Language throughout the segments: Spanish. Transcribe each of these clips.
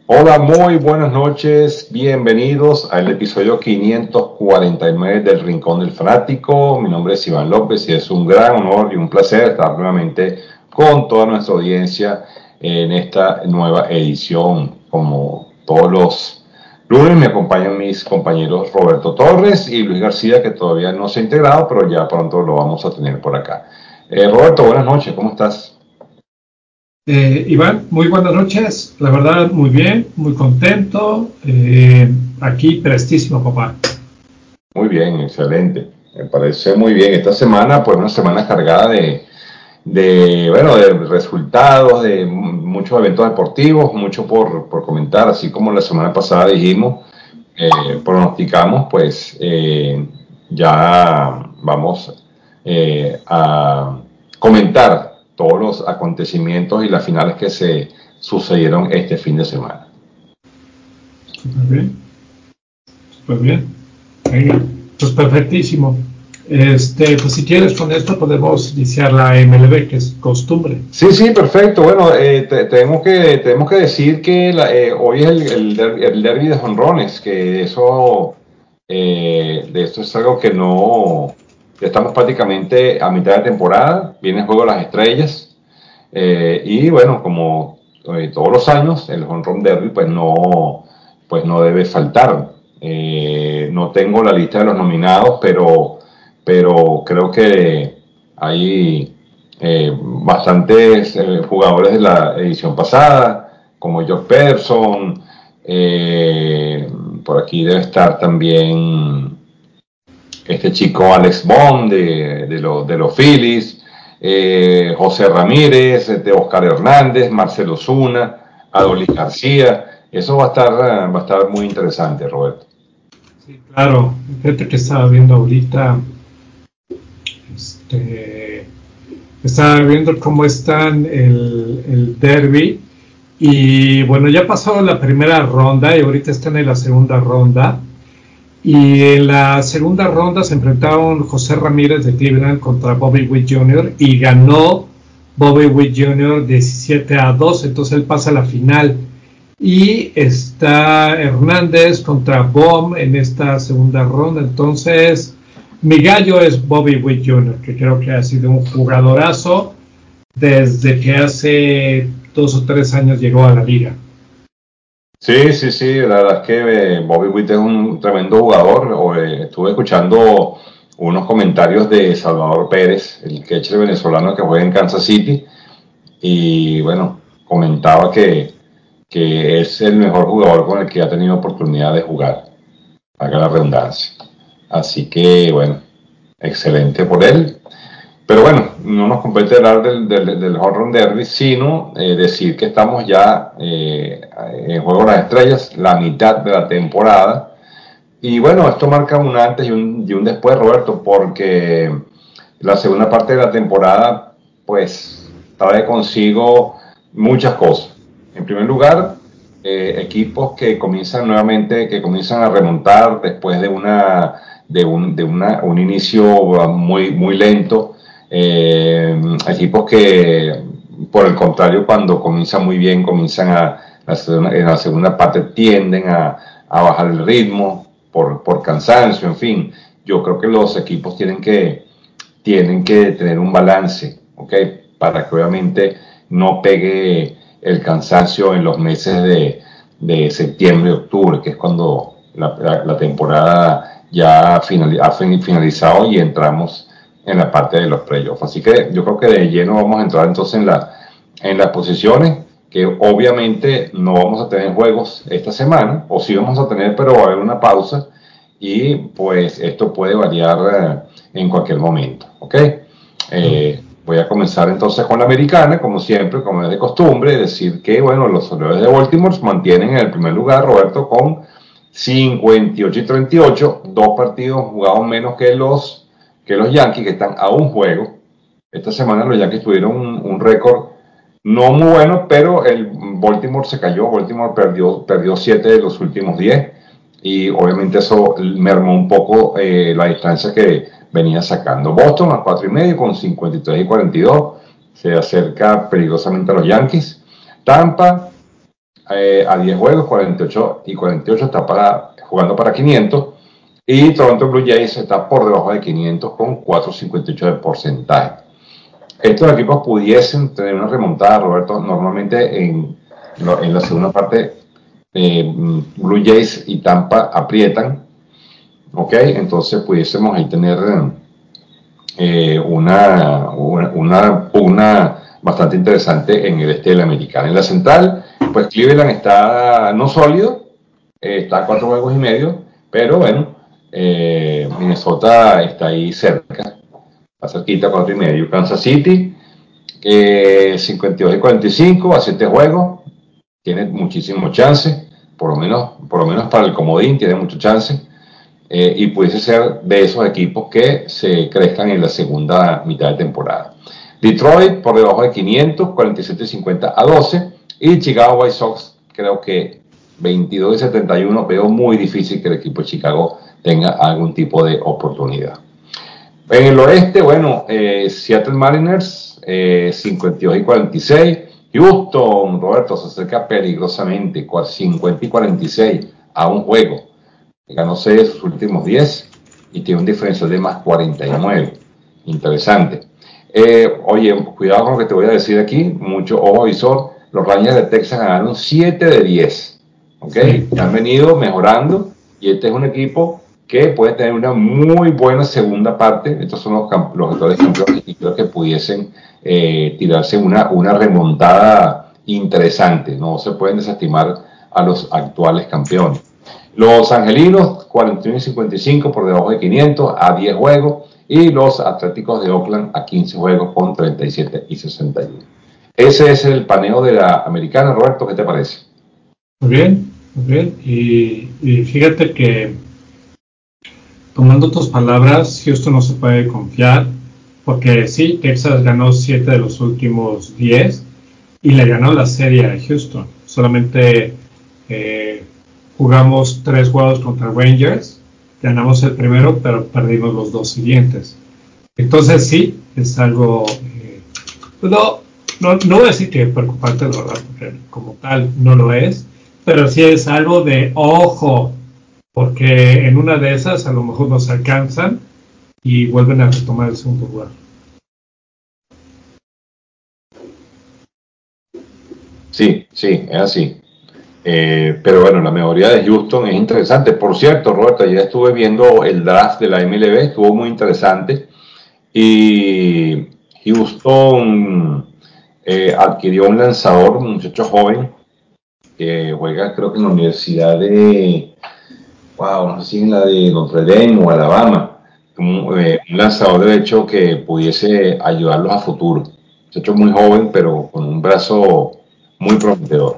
Hola, muy buenas noches, bienvenidos al episodio 549 del Rincón del Fanático. Mi nombre es Iván López y es un gran honor y un placer estar nuevamente con toda nuestra audiencia en esta nueva edición. Como todos los lunes me acompañan mis compañeros Roberto Torres y Luis García, que todavía no se ha integrado, pero ya pronto lo vamos a tener por acá. Roberto, buenas noches, ¿cómo estás? Iván, muy buenas noches. La verdad, muy bien, muy contento. Aquí, prestísimo, papá. Muy bien, excelente. Me parece muy bien. Esta semana, pues una semana cargada bueno, de resultados, de muchos eventos deportivos, mucho por comentar, así como la semana pasada dijimos, pronosticamos, pues ya vamos a comentar todos los acontecimientos y las finales que se sucedieron este fin de semana. Súper bien, súper bien. Venga, pues perfectísimo. Pues si quieres, con esto podemos iniciar la MLB, que es costumbre. Sí, sí, perfecto. Bueno, tenemos que decir que hoy es el derbi de jonrones, que de eso es algo que no, estamos prácticamente a mitad de temporada, viene el juego de las estrellas, y bueno, como todos los años, el jonrón derby pues no debe faltar. No tengo la lista de los nominados, pero creo que hay bastantes jugadores de la edición pasada, como Jock Peterson. eh, por aquí debe estar también este chico Alex Bond de los Phillies, José Ramírez, Oscar Hernández, Marcelo Zuna, Adolis García. Eso va a estar muy interesante, Roberto. Sí, claro. Fíjate que estaba viendo ahorita, este, estaba viendo cómo están el derby. Y bueno, ya pasó la primera ronda y ahorita están en la segunda ronda. Y en la segunda ronda se enfrentaron José Ramírez de Cleveland contra Bobby Witt Jr. y ganó Bobby Witt Jr. 17-2, entonces él pasa a la final. Y está Hernández contra Bohm en esta segunda ronda, entonces mi gallo es Bobby Witt Jr., que creo que ha sido un jugadorazo desde que hace 2 o 3 años llegó a la liga. Sí, sí, sí, la verdad es que Bobby Witt es un tremendo jugador. Estuve escuchando unos comentarios de Salvador Pérez, el catcher venezolano que juega en Kansas City, y bueno, comentaba que es el mejor jugador con el que ha tenido oportunidad de jugar, haga la redundancia. Así que bueno, excelente por él. Pero bueno, no nos compete hablar del Home Run Derby, sino decir que estamos ya en Juego de las Estrellas, la mitad de la temporada. Y bueno, esto marca un antes y un después, Roberto, porque la segunda parte de la temporada, pues, trae consigo muchas cosas. En primer lugar, equipos que comienzan nuevamente, que comienzan a remontar después de un inicio muy lento. Equipos que, por el contrario, cuando comienzan muy bien, en la segunda parte tienden a bajar el ritmo por cansancio, en fin. Yo creo que los equipos tienen que tener un balance, ¿ok? Para que obviamente no pegue el cansancio en los meses de septiembre y octubre, que es cuando la temporada ya ha finalizado y entramos en la parte de los playoffs. Así que yo creo que de lleno vamos a entrar entonces en las posiciones, que obviamente no vamos a tener juegos esta semana, o sí vamos a tener, pero va a haber una pausa y pues esto puede variar en cualquier momento, ¿ok? Voy a comenzar entonces con la americana, como siempre, como es de costumbre, decir que, bueno, los Orioles de Baltimore mantienen en el primer lugar, Roberto, con 58-38, dos partidos jugados menos que los Yankees, que están a un juego. Esta semana los Yankees tuvieron un récord no muy bueno, pero el Baltimore se cayó. Baltimore perdió 7 de los últimos 10 y obviamente eso mermó un poco la distancia que venía sacando. Boston a 4.5 con 53-42 se acerca peligrosamente a los Yankees. Tampa a 10 juegos, 48 y 48 está jugando para 500. Y Toronto Blue Jays está por debajo de 500 con 4.58 de porcentaje. Estos equipos pudiesen tener una remontada, Roberto. Normalmente en la segunda parte, Blue Jays y Tampa aprietan, ¿ok? Entonces pudiésemos ahí tener una pugna bastante interesante en el este de la americana. En la central, pues Cleveland está no sólido, está a 4 juegos y medio, pero bueno, Minnesota está ahí cerca, está cerquita, 4 y medio. Kansas City, 52 y 45 a 7 juegos, tiene muchísimo chance, por lo menos para el comodín tiene mucho chance. Y pudiese ser de esos equipos que se crezcan en la segunda mitad de temporada. Detroit por debajo de 500, 47 y 50 a 12. Y Chicago White Sox, creo que 22 y 71. Veo muy difícil que el equipo de Chicago tenga algún tipo de oportunidad. En el oeste, bueno, Seattle Mariners, 52 y 46. Houston, Roberto, se acerca peligrosamente, 50 y 46 a un juego. Ganó 6 de sus últimos 10 y tiene un diferencial de más 49. Interesante. Oye, cuidado con lo que te voy a decir aquí, mucho ojo visor. Los Rangers de Texas ganaron 7 de 10. ¿Ok? Sí. Han venido mejorando y este es un equipo que puede tener una muy buena segunda parte. Estos son los actuales campeones y creo que pudiesen tirarse una remontada interesante. No se pueden desestimar a los actuales campeones. Los Angelinos, 41 y 55 por debajo de 500 a 10 juegos. Y los Atléticos de Oakland a 15 juegos con 37 y 61. Ese es el paneo de la americana, Roberto, ¿qué te parece? Muy bien, muy bien. Y fíjate que, tomando tus palabras, Houston no se puede confiar, porque sí, Texas ganó 7 de los últimos 10 y le ganó la serie a Houston. Solamente jugamos 3 juegos contra Rangers, ganamos el primero, pero perdimos los 2 siguientes. Entonces sí, es algo, no voy a decir que preocupante, la verdad, porque como tal no lo es, pero sí es algo de ojo, porque en una de esas a lo mejor nos alcanzan y vuelven a retomar el segundo lugar. Sí, sí, es así. Pero bueno, la mejoría de Houston es interesante. Por cierto, Roberto, ayer estuve viendo el draft de la MLB, estuvo muy interesante. Y Houston adquirió un lanzador, un muchacho joven, que juega creo que en la Universidad de, wow, no sé si en la de Notre Dame o Alabama. Un lanzador de hecho que pudiese ayudarlos a futuro. Muchacho muy joven, pero con un brazo muy prometedor.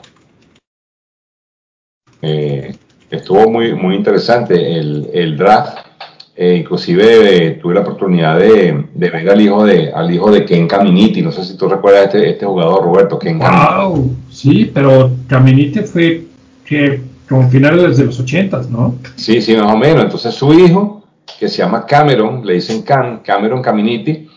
Estuvo muy interesante el draft. Inclusive tuve la oportunidad de ver al hijo de Ken Caminiti. No sé si tú recuerdas este jugador, Roberto, Ken Caminiti. Wow, sí, pero Caminiti fue que como finales de los 80s, ¿no? Sí, sí, más o menos. Entonces su hijo, que se llama Cameron, le dicen Cameron Caminiti,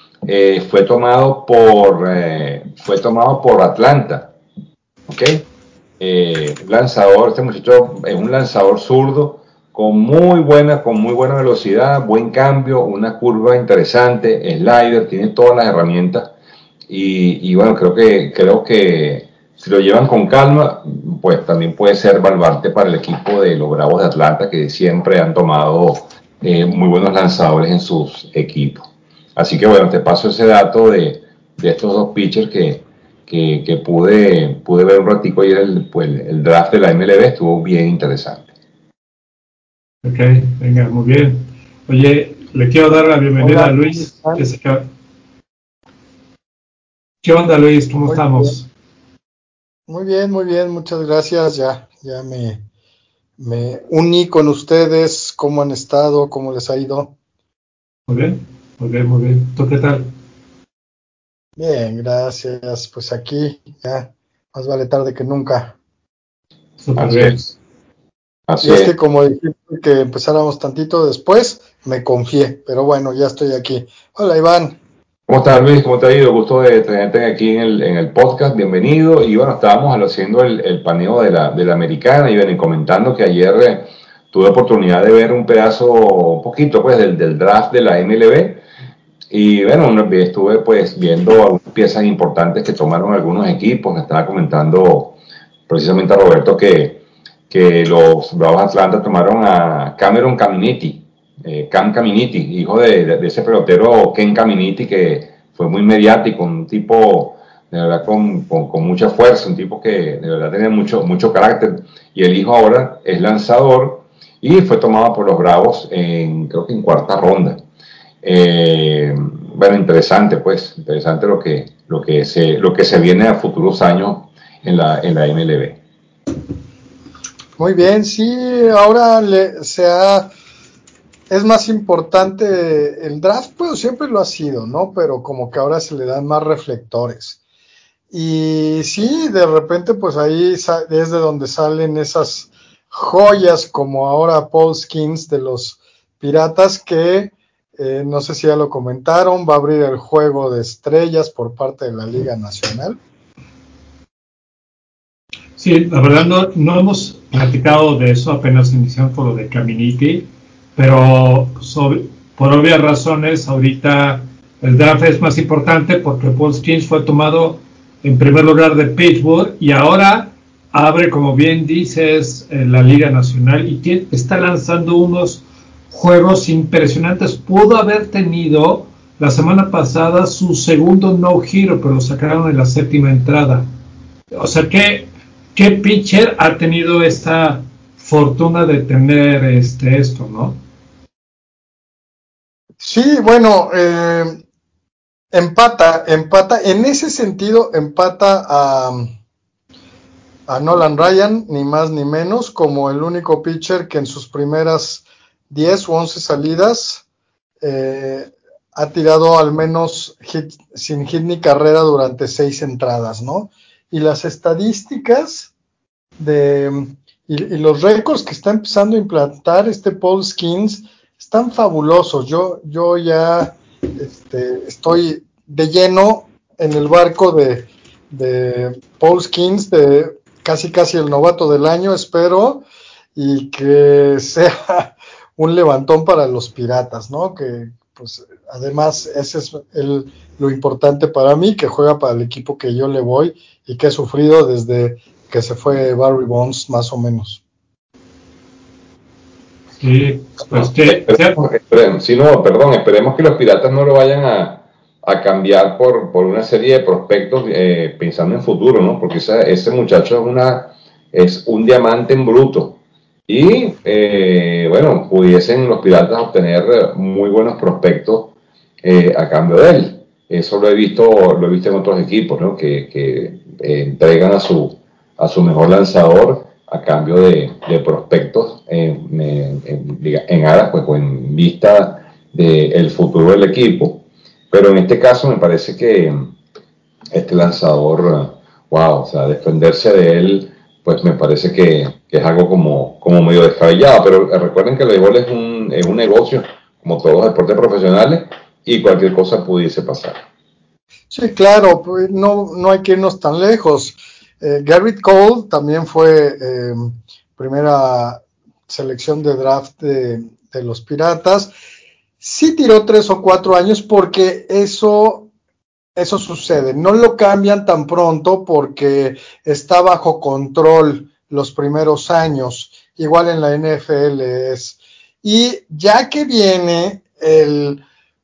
fue tomado por Atlanta. ¿Ok? Un lanzador, este muchacho es un lanzador zurdo con muy buena velocidad, buen cambio, una curva interesante, slider, tiene todas las herramientas y bueno, creo que si lo llevan con calma, pues también puede ser baluarte para el equipo de los Bravos de Atlanta, que siempre han tomado muy buenos lanzadores en sus equipos. Así que bueno, te paso ese dato de estos dos pitchers que pude ver un ratico ayer el draft de la MLB, estuvo bien interesante. Ok, venga, muy bien. Oye, le quiero dar la bienvenida a Luis. ¿Qué onda, Luis? ¿Cómo estamos? Muy bien, muchas gracias. Ya me uní con ustedes. ¿Cómo han estado? ¿Cómo les ha ido? Muy bien, muy bien, muy bien. ¿Tú qué tal? Bien, gracias. Pues aquí ya más vale tarde que nunca. Súper Así bien. es, Y así es es. que como dijiste que empezáramos tantito después, me confié, pero bueno, ya estoy aquí. Hola, Iván. ¿Cómo estás, Luis? ¿Cómo te ha ido? Gusto de tenerte aquí en el podcast. Bienvenido. Y bueno, estábamos haciendo el paneo de la americana y ven comentando que ayer tuve oportunidad de ver un pedazo, un poquito pues del draft de la MLB. Y bueno, estuve pues viendo algunas piezas importantes que tomaron algunos equipos. Me estaba comentando precisamente a Roberto que los Bravos de Atlanta tomaron a Cameron Caminiti, Cam Caminiti, hijo de ese pelotero Ken Caminiti, que fue muy mediático, un tipo de verdad con mucha fuerza, un tipo que de verdad tenía mucho carácter, y el hijo ahora es lanzador y fue tomado por los Bravos creo que en cuarta ronda. Bueno, interesante lo que se viene a futuros años en la MLB. Muy bien, sí, ahora es más importante el draft, pues siempre lo ha sido, ¿no? Pero como que ahora se le dan más reflectores. Y sí, de repente, pues ahí es de donde salen esas joyas, como ahora Paul Skeens de los Piratas, que no sé si ya lo comentaron, va a abrir el juego de estrellas por parte de la Liga Nacional. Sí, la verdad no hemos platicado de eso, apenas iniciamos por lo de Caminiti, pero por obvias razones ahorita el draft es más importante porque Paul Skeens fue tomado en primer lugar de Pittsburgh y ahora abre, como bien dices, la Liga Nacional y está lanzando unos juegos impresionantes. Pudo haber tenido la semana pasada su segundo no-hitter, pero lo sacaron en la séptima entrada. O sea, ¿qué pitcher ha tenido esta fortuna de tener esto, ¿no? Sí, bueno, empata, en ese sentido empata a Nolan Ryan, ni más ni menos, como el único pitcher que en sus primeras 10 u 11 salidas ha tirado al menos sin hit ni carrera durante 6 entradas, ¿no? Y las estadísticas y los récords que está empezando a implantar este Paul Skeens están fabulosos. Yo ya estoy de lleno en el barco de Paul Skeens, de casi el novato del año, espero, y que sea un levantón para los Piratas, ¿no? Que pues además ese es lo importante para mí, que juega para el equipo que yo le voy y que he sufrido desde que se fue Barry Bonds, más o menos. Sí, pues Esperemos que los Piratas no lo vayan a cambiar por una serie de prospectos pensando en futuro, ¿no? Porque ese muchacho es un diamante en bruto. Y bueno, pudiesen los Piratas obtener muy buenos prospectos a cambio de él. Eso lo he visto en otros equipos, ¿no? Que entregan a su mejor lanzador a cambio de prospectos en aras, pues, o en vista del futuro del equipo. Pero en este caso me parece que este lanzador, wow, o sea, defenderse de él, pues me parece que es algo como medio descabellado. Pero recuerden que el béisbol es un negocio, como todos los deportes profesionales, y cualquier cosa pudiese pasar. Sí, claro, pues no hay que irnos tan lejos. Garrett Cole también fue primera selección de draft de los Piratas. Sí tiró 3 o 4 años porque eso sucede. No lo cambian tan pronto porque está bajo control los primeros años. Igual en la NFL es. Y ya que viene el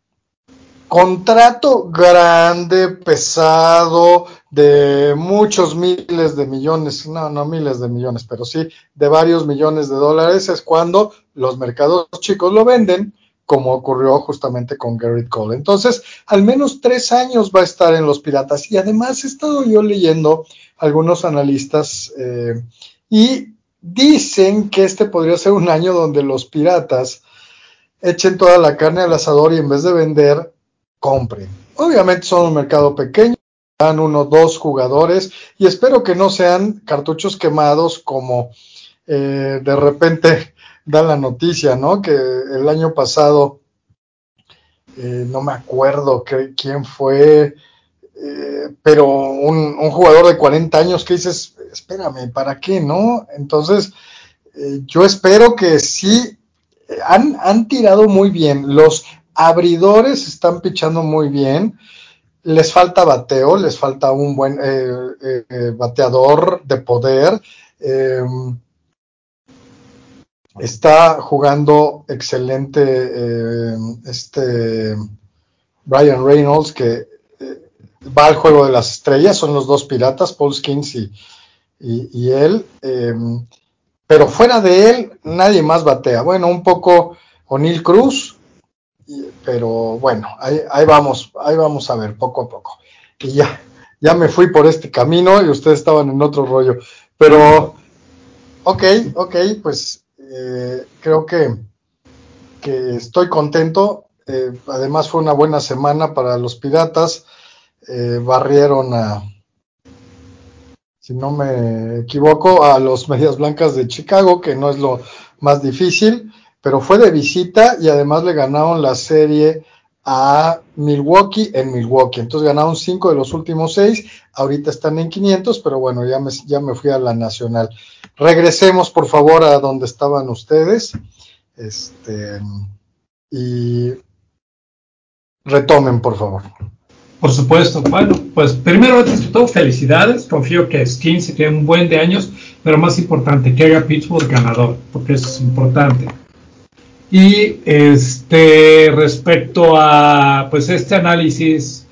contrato grande, pesado, de muchos miles de millones, no miles de millones, pero sí de varios millones de dólares, es cuando los mercados chicos lo venden, como ocurrió justamente con Garrett Cole. Entonces, al menos 3 años va a estar en los Piratas. Y además he estado yo leyendo algunos analistas y dicen que este podría ser un año donde los Piratas echen toda la carne al asador y en vez de vender, compren. Obviamente son un mercado pequeño, dan 1 o 2 jugadores y espero que no sean cartuchos quemados como de repente da la noticia, ¿no? Que el año pasado no me acuerdo quién fue, pero un jugador de 40 años que dices, espérame, ¿para qué, no? Entonces, yo espero que sí, han tirado muy bien, los abridores están pichando muy bien, les falta bateo, les falta un buen bateador de poder, está jugando excelente Brian Reynolds, que va al juego de las estrellas, son los dos piratas, Paul Skeens y él, pero fuera de él nadie más batea. Bueno, un poco O'Neill Cruz, pero bueno, ahí vamos a ver poco a poco. Y ya me fui por este camino y ustedes estaban en otro rollo, pero ok, pues creo que estoy contento. Además fue una buena semana para los Piratas. Barrieron si no me equivoco, a los Medias Blancas de Chicago, que no es lo más difícil, pero fue de visita y además le ganaron la serie a Milwaukee en Milwaukee. Entonces ganaron 5 de los últimos 6. Ahorita están en 500, pero bueno, ya me fui a la nacional. Regresemos, por favor, a donde estaban ustedes. Y retomen, por favor. Por supuesto. Bueno, pues primero, antes de todo, felicidades. Confío que Skin se quede un buen de años, pero más importante, que haga Pittsburgh ganador, porque eso es importante. Y respecto a pues este análisis,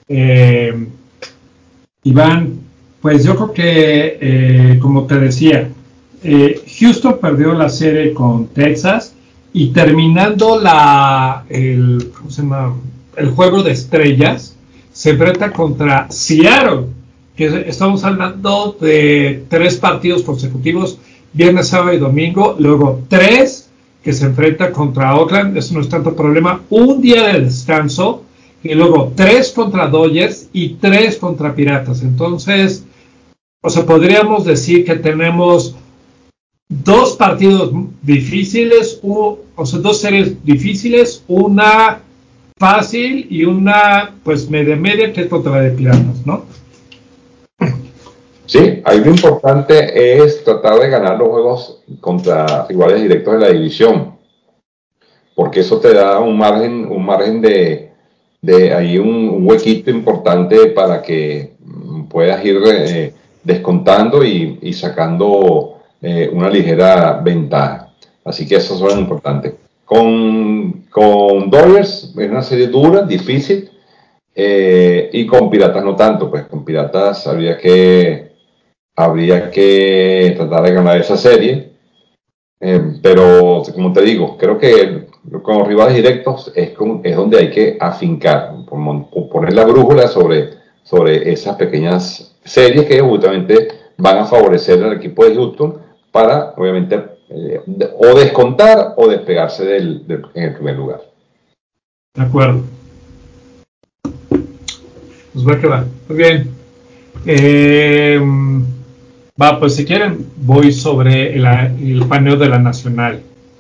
Iván, pues yo creo que, como te decía, Houston perdió la serie con Texas y terminando ¿cómo se llama? El juego de estrellas, se enfrenta contra Seattle, que estamos hablando de 3 partidos consecutivos, viernes, sábado y domingo, luego 3 que se enfrenta contra Oakland, eso no es tanto problema, un día de descanso, y luego 3 contra Dodgers y 3 contra Piratas. Entonces, o sea, podríamos decir que tenemos 2 partidos difíciles, o sea, 2 series difíciles, una fácil y una pues media que es contra la de Piratas, ¿no? Sí, ahí lo importante es tratar de ganar los juegos contra rivales directos de la división, porque eso te da un margen de ahí un huequito importante para que puedas ir descontando y sacando una ligera ventaja. Así que eso es importante. Con Dodgers es una serie dura, difícil, y con Piratas no tanto, pues con Piratas habría que tratar de ganar esa serie, pero como te digo, creo que con los rivales directos es donde hay que afincar, poner la brújula sobre esas pequeñas series que justamente van a favorecer al equipo de Houston para, obviamente, o descontar o despegarse en el primer lugar. De acuerdo. Pues va que va. Muy bien. Pues si quieren, voy sobre el paneo de la Nacional.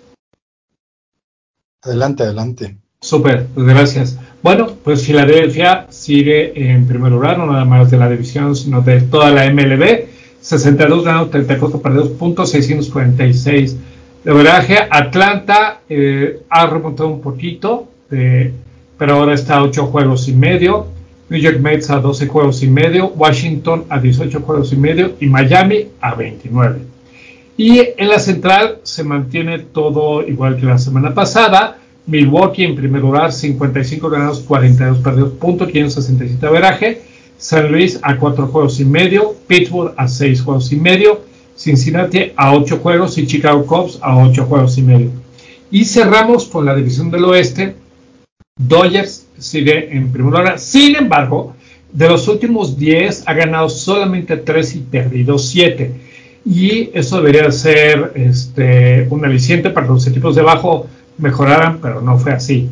Adelante. Súper, pues gracias. Bueno, pues Filadelfia sigue en primer lugar, no nada más de la división, sino de toda la MLB. 62 ganados, 34 perdidos, .646 de veraje. Atlanta ha remontado un poquito, pero ahora está a 8 juegos y medio. New York Mets a 12 juegos y medio. Washington a 18 juegos y medio. Y Miami a 29. Y en la central se mantiene todo igual que la semana pasada. Milwaukee en primer lugar, 55 ganados, 42 perdidos, .567 de averaje. San Luis a 4 juegos y medio. Pittsburgh a 6 juegos y medio. Cincinnati a 8 juegos y Chicago Cubs a 8 juegos y medio. Y cerramos con la división del oeste. Dodgers sigue en primer lugar. Sin embargo, de los últimos 10 ha ganado solamente 3 y perdido 7. Y eso debería ser un aliciente para que los equipos de abajo mejoraran, pero no fue así.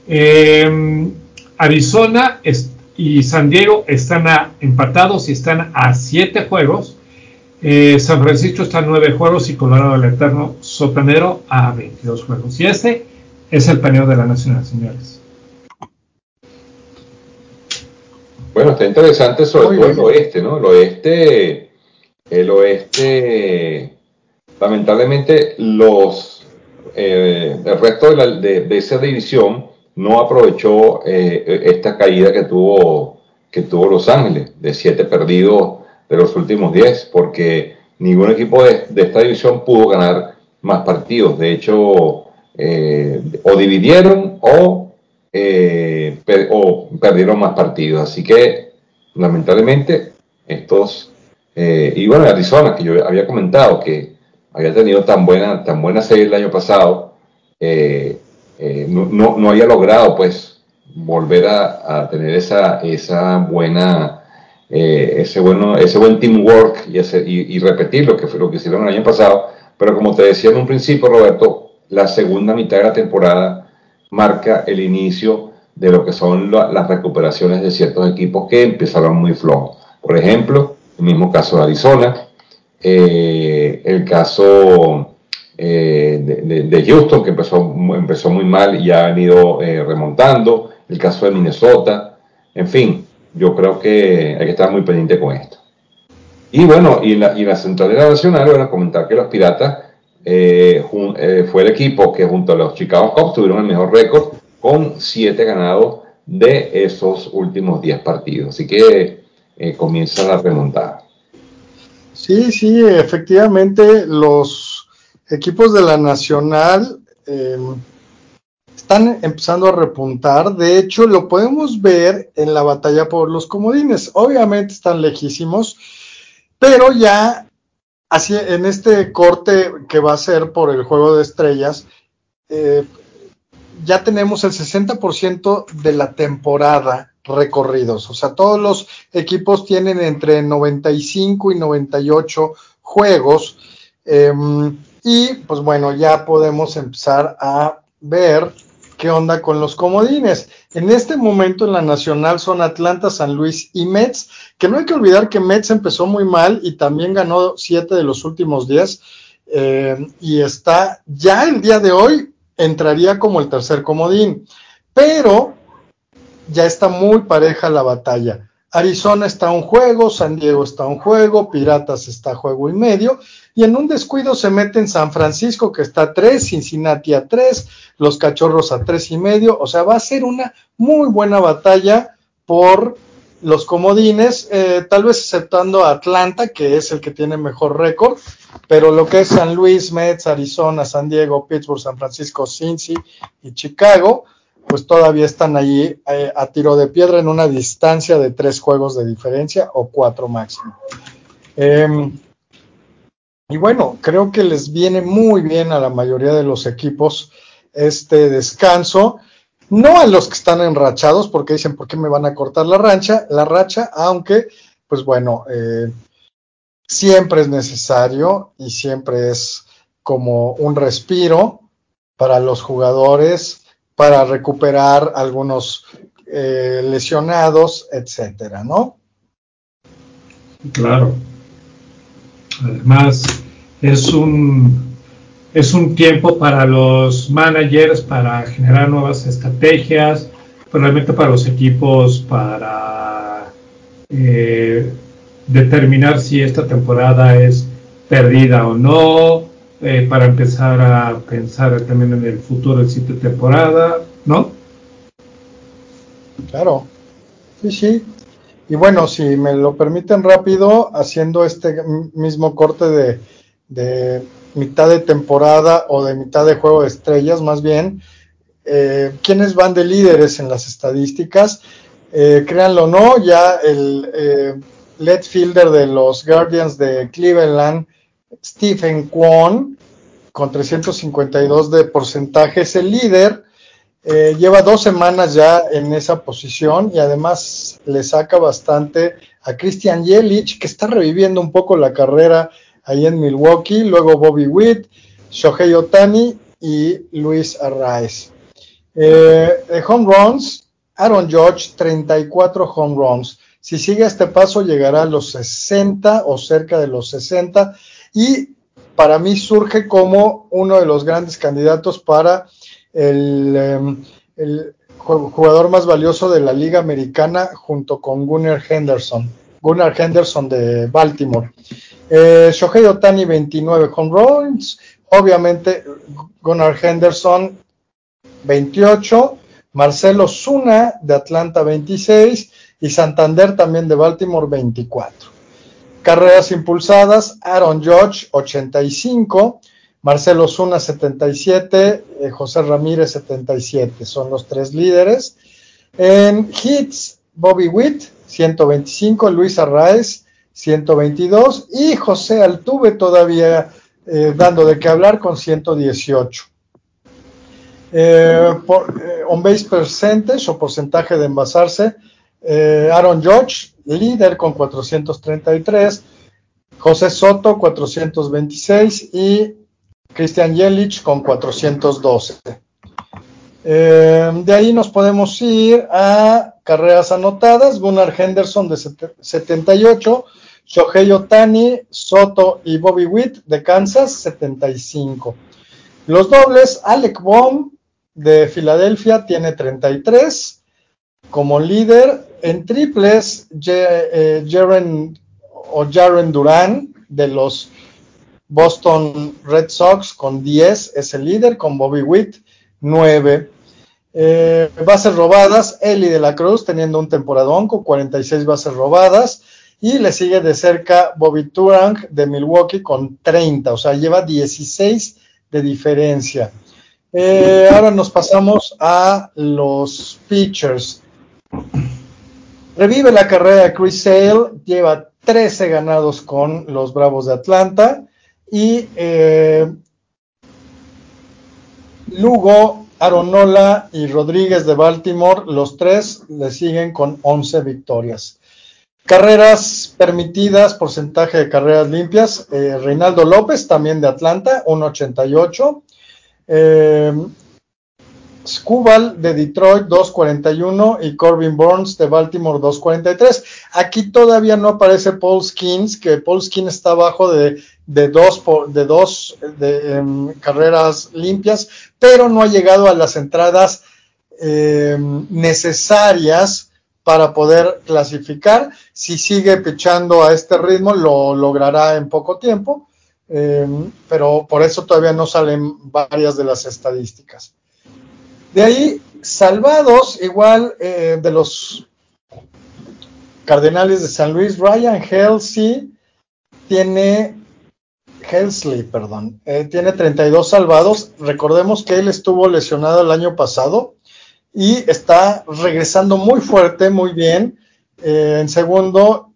Arizona y San Diego están empatados y están a 7 juegos. San Francisco está a 9 juegos y Colorado, el eterno sotanero, a 22 juegos. Y ese es el paneo de la Nacional, señores. Bueno, está interesante sobre Muy todo el bien. oeste, ¿no? El oeste, lamentablemente el resto de esa división no aprovechó esta caída que tuvo Los Ángeles, de 7 perdidos de los últimos 10, porque ningún equipo de esta división pudo ganar más partidos. De hecho, o dividieron o perdieron más partidos. Así que, lamentablemente, y bueno, Arizona, que yo había comentado que había tenido tan buena serie el año pasado, no había logrado, pues, volver a tener esa buena, ese buen teamwork y repetir lo que fue lo que hicieron el año pasado. Pero como te decía en un principio, Roberto, la segunda mitad de la temporada marca el inicio de lo que son las recuperaciones de ciertos equipos que empezaron muy flojos. Por ejemplo, el mismo caso de Arizona, el caso de Houston, que empezó muy mal y ha venido remontando, el caso de Minnesota, en fin, yo creo que hay que estar muy pendiente con esto. Y bueno, y la centralera nacional, bueno, comentar que los Piratas fue el equipo que junto a los Chicago Cubs tuvieron el mejor récord con 7 ganados de esos últimos 10 partidos. Así que comienza la remontada. Sí, sí, efectivamente, los equipos de la Nacional están empezando a repuntar. De hecho, lo podemos ver en la batalla por los comodines. Obviamente están lejísimos, pero ya así en este corte que va a ser por el juego de estrellas, eh, ya tenemos el 60% de la temporada recorridos. O sea, todos los equipos tienen entre 95 y 98 juegos. Y pues bueno, ya podemos empezar a ver qué onda con los comodines. En este momento en la Nacional son Atlanta, San Luis y Mets, que no hay que olvidar que Mets empezó muy mal y también ganó 7 de los últimos 10. Y está ya el día de hoy entraría como el tercer comodín, pero ya está muy pareja la batalla. Arizona está a un juego, San Diego está a un juego, Piratas está a juego y medio, y en un descuido se meten San Francisco, que está a 3, Cincinnati a 3, los Cachorros a 3 y medio, o sea, va a ser una muy buena batalla por los comodines, tal vez exceptando a Atlanta, que es el que tiene mejor récord, pero lo que es San Luis, Mets, Arizona, San Diego, Pittsburgh, San Francisco, Cincy y Chicago, pues todavía están allí a tiro de piedra en una distancia de 3 juegos de diferencia o 4 máximo. Y bueno, creo que les viene muy bien a la mayoría de los equipos este descanso. No a los que están enrachados, porque dicen, ¿por qué me van a cortar la racha? Aunque, pues bueno, siempre es necesario y siempre es como un respiro para los jugadores, para recuperar algunos lesionados, etcétera, ¿no? Claro. Además, es un tiempo para los managers para generar nuevas estrategias, probablemente para los equipos para determinar si esta temporada es perdida o no, para empezar a pensar también en el futuro del siguiente temporada, ¿no? Claro, sí, sí. Y bueno, si me lo permiten rápido, haciendo este mismo corte de mitad de temporada o de mitad de juego de estrellas, más bien, ¿quiénes van de líderes en las estadísticas? Créanlo o no, ya el left fielder de los Guardians de Cleveland, Stephen Kwon, con 352 de porcentaje, es el líder. Lleva 2 semanas ya en esa posición y además le saca bastante a Christian Yelich, que está reviviendo un poco la carrera ahí en Milwaukee, luego Bobby Witt, Shohei Ohtani y Luis Arraez. De home runs, Aaron Judge, 34 home runs. Si sigue este paso, llegará a los 60 o cerca de los 60. Y para mí surge como uno de los grandes candidatos para el jugador más valioso de la Liga Americana junto con Gunnar Henderson de Baltimore. Shohei Ohtani 29 home runs, obviamente Gunnar Henderson 28, Marcell Ozuna de Atlanta 26 y Santander también de Baltimore 24. Carreras impulsadas, Aaron Judge 85, Marcell Ozuna 77, José Ramírez 77, son los tres líderes. En hits, Bobby Witt 125, Luis Arraez 122 y José Altuve todavía dando de qué hablar con 118. On base percentage o porcentaje de envasarse, Aaron Judge líder con 433, José Soto 426 y Christian Yelich con 412. De ahí nos podemos ir a carreras anotadas. Gunnar Henderson de 78, Shohei Ohtani, Soto y Bobby Witt de Kansas 75. Los dobles, Alec Bohm de Filadelfia tiene 33 como líder. En triples, Jaren Duran de los Boston Red Sox con 10 es el líder, con Bobby Witt 9. Bases robadas, Eli de la Cruz teniendo un temporadón con 46 bases robadas y le sigue de cerca Bobby Turang de Milwaukee con 30, o sea lleva 16 de diferencia. Ahora nos pasamos a los pitchers. Revive la carrera de Chris Sale, lleva 13 ganados con los Bravos de Atlanta y Lugo, Aaron y Rodríguez de Baltimore, los tres le siguen con 11 victorias. Carreras permitidas, porcentaje de carreras limpias, Reynaldo López también de Atlanta, 1.88, Skubal de Detroit 2.41 y Corbin Burns de Baltimore 2.43. Aquí todavía no aparece Paul Skeens, que Paul Skeens está abajo de dos carreras limpias, pero no ha llegado a las entradas necesarias para poder clasificar. Si sigue pichando a este ritmo lo logrará en poco tiempo, pero por eso todavía no salen varias de las estadísticas. De ahí, salvados, igual de los Cardenales de San Luis, Ryan Helsley tiene 32 salvados. Recordemos que él estuvo lesionado el año pasado y está regresando muy fuerte, muy bien. En segundo,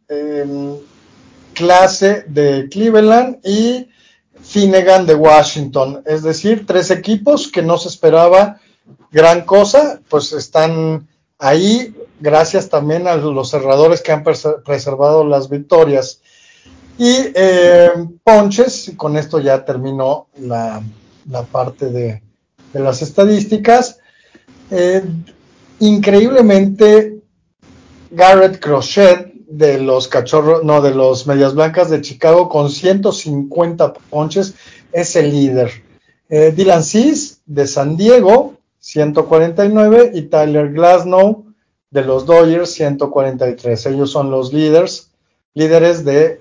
clase de Cleveland y Finnegan de Washington. Es decir, 3 equipos que no se esperaba gran cosa, pues están ahí gracias también a los cerradores que han preservado las victorias. Y ponches, con esto ya terminó la parte de las estadísticas. Increíblemente, Garrett Crochet de los de los Medias Blancas de Chicago con 150 ponches es el líder. Dylan Cease de San Diego 149 y Tyler Glasnow de los Dodgers 143. Ellos son los líderes de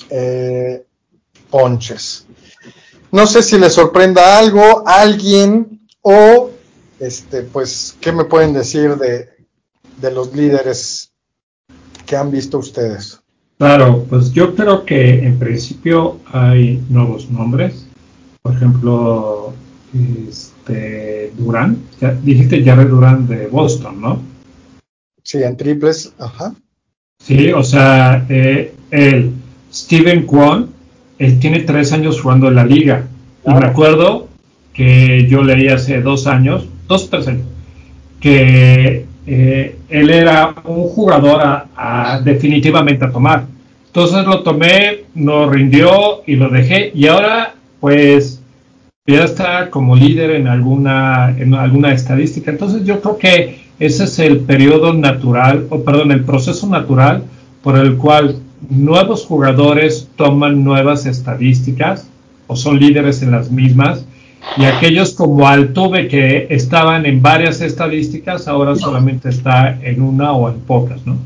ponches. No sé si les sorprenda algo, alguien o pues qué me pueden decir de los líderes que han visto ustedes. Claro, pues yo creo que en principio hay nuevos nombres. Por ejemplo, Durán, dijiste Jared Durán de Boston, ¿no? Sí, en triples, ajá. Sí, o sea, Steven Kwan, él tiene 3 años jugando en la liga. Claro. Y me acuerdo que yo leí hace 2 años, 3 años, que él era un jugador definitivamente a tomar. Entonces lo tomé, no rindió y lo dejé. Y ahora, pues, ya está como líder en alguna estadística. Entonces yo creo que ese es el periodo natural, el proceso natural por el cual nuevos jugadores toman nuevas estadísticas o son líderes en las mismas y aquellos como Altuve que estaban en varias estadísticas, ahora solamente está en una o en pocas, ¿no?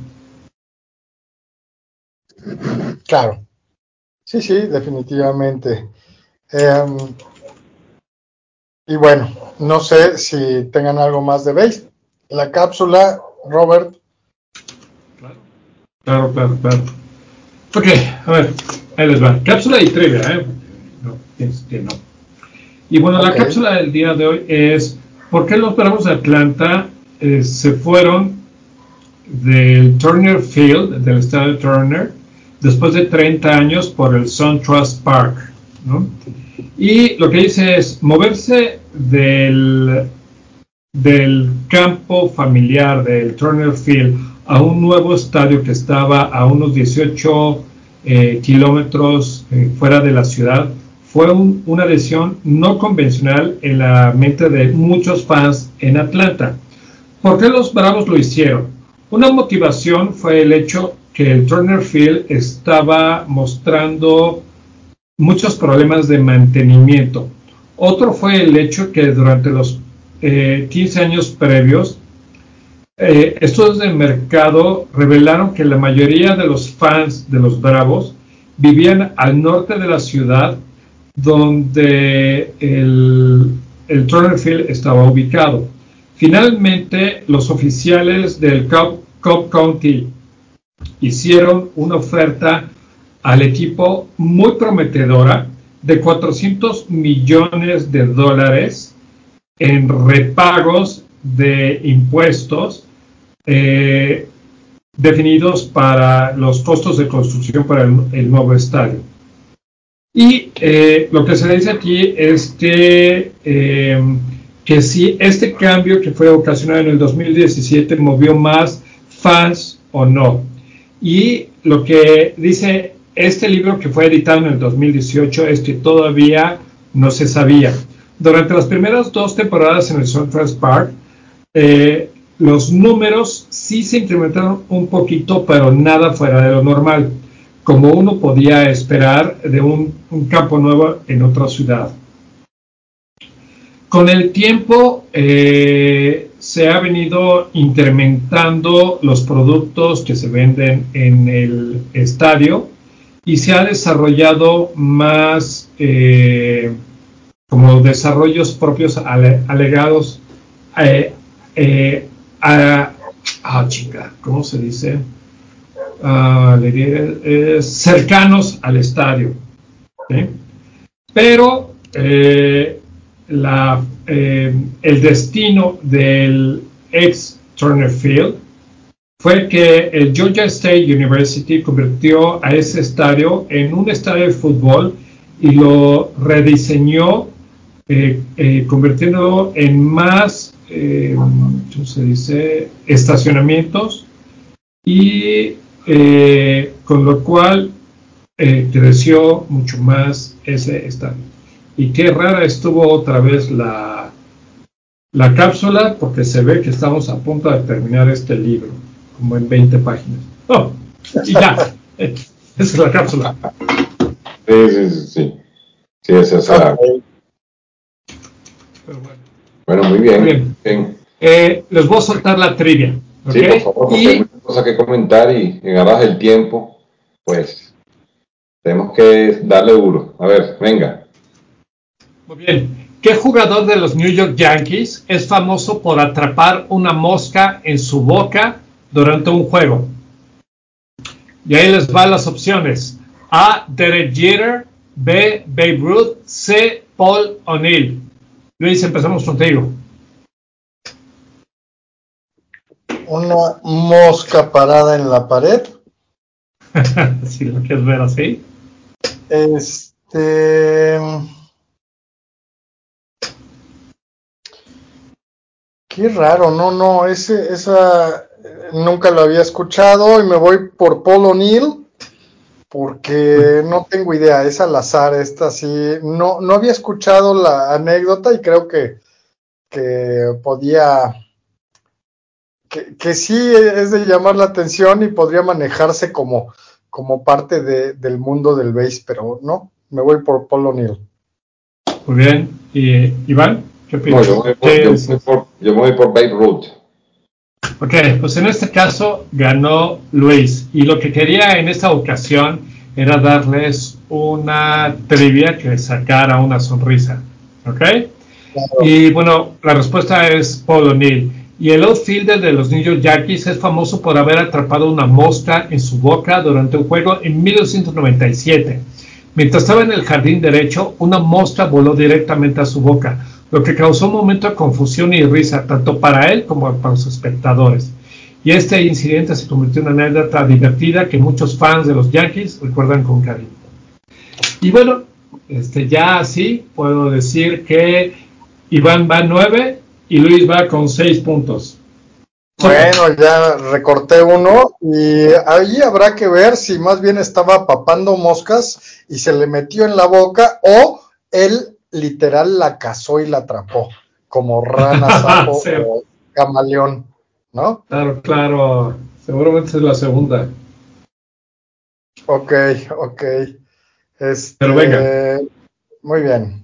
Claro. Sí, sí, definitivamente. Eh, y bueno, no sé si tengan algo más de base. La cápsula, Robert. Claro, claro, claro. Ok, a ver, ahí les va. Cápsula y trivia, ¿eh? No, pienso que no. Y bueno, la Ok. cápsula del día de hoy es ¿por qué los Bravos de Atlanta se fueron del Turner Field, del estadio Turner, después de 30 años por el SunTrust Park, ¿no? Y lo que dice es moverse del campo familiar del Turner Field a un nuevo estadio que estaba a unos 18 kilómetros fuera de la ciudad fue una decisión no convencional en la mente de muchos fans en Atlanta. ¿Por qué los Bravos lo hicieron? Una motivación fue el hecho que el Turner Field estaba mostrando muchos problemas de mantenimiento. Otro fue el hecho que durante los 15 años previos, estudios de mercado revelaron que la mayoría de los fans de los Bravos vivían al norte de la ciudad donde el Turner Field estaba ubicado. Finalmente, los oficiales del Cobb County hicieron una oferta al equipo muy prometedora de $400 millones en repagos de impuestos definidos para los costos de construcción para el nuevo estadio. Y lo que se dice aquí es que si este cambio que fue ocasionado en el 2017 movió más fans o no. Y lo que dice este libro que fue editado en el 2018 es que todavía no se sabía. Durante las primeras 2 temporadas en el SunTrust Park, los números sí se incrementaron un poquito, pero nada fuera de lo normal, como uno podía esperar de un campo nuevo en otra ciudad. Con el tiempo se ha venido incrementando los productos que se venden en el estadio y se ha desarrollado más como desarrollos propios alegados chica, ¿cómo se dice? Cercanos al estadio. ¿Sí? Pero el destino del ex Turner Field fue que el Georgia State University convirtió a ese estadio en un estadio de fútbol y lo rediseñó convirtiéndolo en más, ¿cómo se dice?, estacionamientos y con lo cual creció mucho más ese estadio. Y qué rara estuvo otra vez la cápsula, porque se ve que estamos a punto de terminar este libro, como en 20 páginas. Oh, y ya, esa es la cápsula. Sí. Sí, esa es la... Bueno, muy bien. Muy bien. Les voy a soltar la trivia. ¿Okay? Sí, por favor, porque hay muchas cosas que comentar y en aras del tiempo, pues tenemos que darle duro. A ver, venga. Muy bien. ¿Qué jugador de los New York Yankees es famoso por atrapar una mosca en su boca durante un juego? Y ahí les van las opciones. A. Derek Jeter. B. Babe Ruth. C. Paul O'Neill. Luis, empezamos contigo. Una mosca parada en la pared. Si lo quieres ver así. Qué raro, no, esa nunca lo había escuchado y me voy por Paul O'Neill porque no tengo idea, es al azar esta sí, no había escuchado la anécdota y creo que podía, que sí es de llamar la atención y podría manejarse como parte del mundo del base, pero no, me voy por Paul O'Neill. Muy bien. Iván, ¿qué No, piensas? yo me voy por Babe Ruth. Ok, pues en este caso ganó Luis y lo que quería en esta ocasión era darles una trivia que sacara una sonrisa, ¿ok? Claro. Y bueno, la respuesta es Paul O'Neill. Y el outfielder de los New York Yankees es famoso por haber atrapado una mosca en su boca durante un juego en 1997. Mientras estaba en el jardín derecho, una mosca voló directamente a su boca, lo que causó un momento de confusión y risa, tanto para él como para los espectadores. Y este incidente se convirtió en una anécdota divertida que muchos fans de los Yankees recuerdan con cariño. Y bueno, ya así puedo decir que Iván va 9 y Luis va con 6 puntos. Bueno, ya recorté uno y ahí habrá que ver si más bien estaba papando moscas y se le metió en la boca o él literal la cazó y la atrapó, como rana, sapo Sí, o camaleón, ¿no? claro, claro. Seguramente es la segunda. Ok, ok. Pero venga. Muy bien.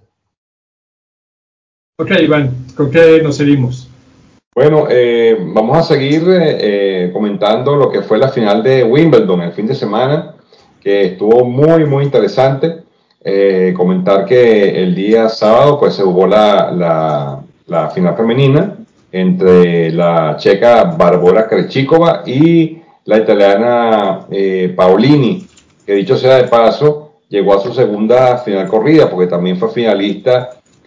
Ok, Iván, ¿con qué nos seguimos? Bueno, vamos a seguir comentando lo que fue la final de Wimbledon el fin de semana, que estuvo muy, muy interesante. Comentar que el día sábado pues se jugó la final femenina entre la checa Barbora Krejcikova y la italiana Paolini, que dicho sea de paso, llegó a su segunda final corrida porque también fue finalista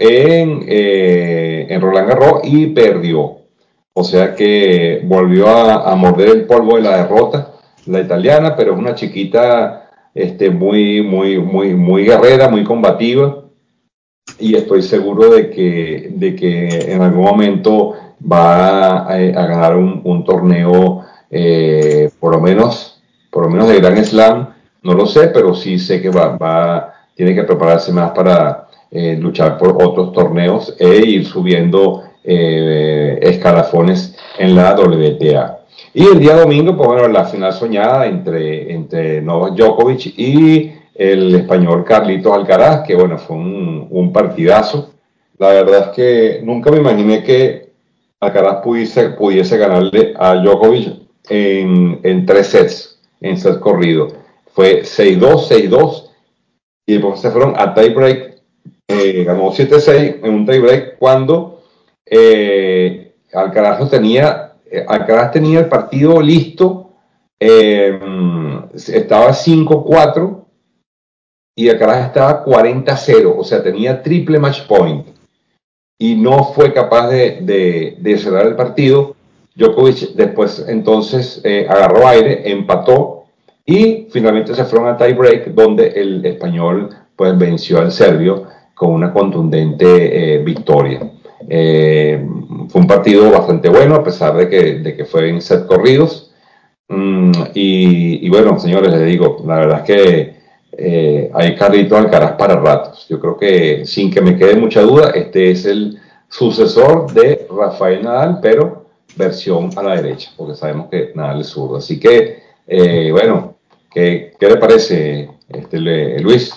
en Roland Garros y perdió. O sea que volvió a morder el polvo de la derrota, la italiana, pero es una chiquita muy, muy, muy, muy guerrera, muy combativa, y estoy seguro de que en algún momento va a ganar un torneo, por lo menos de Grand Slam. No lo sé, pero sí sé que tiene que prepararse más para luchar por otros torneos e ir subiendo escalafones en la WTA. Y el día domingo, pues bueno, la final soñada entre Novak Djokovic y el español Carlitos Alcaraz, que bueno, fue un partidazo. La verdad es que nunca me imaginé que Alcaraz pudiese ganarle a Djokovic en 3 sets, en set corrido. Fue 6-2, 6-2, y después se fueron a tiebreak. Ganó 7-6 en un tiebreak cuando Alcaraz tenía el partido listo, estaba 5-4 y Alcaraz estaba 40-0, o sea, tenía triple match point y no fue capaz de cerrar el partido. Djokovic después entonces agarró aire, empató y finalmente se fueron a tiebreak, donde el español pues venció al serbio con una contundente victoria. Fue un partido bastante bueno a pesar de que fue en set corridos. Y bueno, señores, les digo, la verdad es que hay Carlitos Alcaraz para ratos. Yo creo que, sin que me quede mucha duda, este es el sucesor de Rafael Nadal, pero versión a la derecha, porque sabemos que Nadal es zurdo. Así que, bueno, ¿qué le parece, Luis?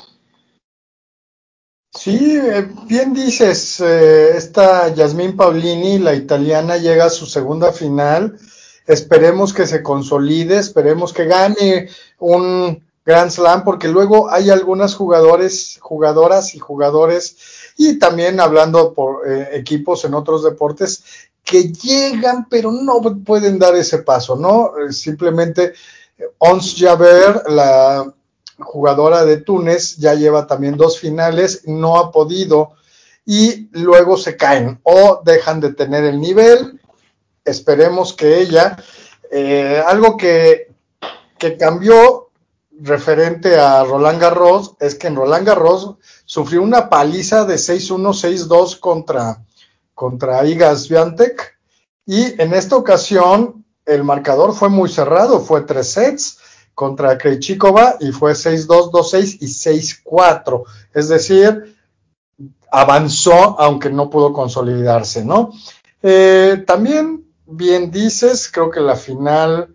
Sí, bien dices, esta Yasmín Paolini, la italiana, llega a su segunda final. Esperemos que se consolide, esperemos que gane un Grand Slam, porque luego hay algunas jugadoras y jugadores, y también hablando por equipos en otros deportes, que llegan, pero no pueden dar ese paso, ¿no? Simplemente Ons Jabeur, la jugadora de Túnez, ya lleva también 2 finales, no ha podido y luego se caen o dejan de tener el nivel. Esperemos que ella, algo que cambió referente a Roland Garros es que en Roland Garros sufrió una paliza de 6-1, 6-2 contra Iga Swiatek, y en esta ocasión el marcador fue muy cerrado, fue 3 sets contra Krejcikova y fue 6-2, 2-6 y 6-4, es decir, avanzó aunque no pudo consolidarse, ¿no? También bien dices, creo que la final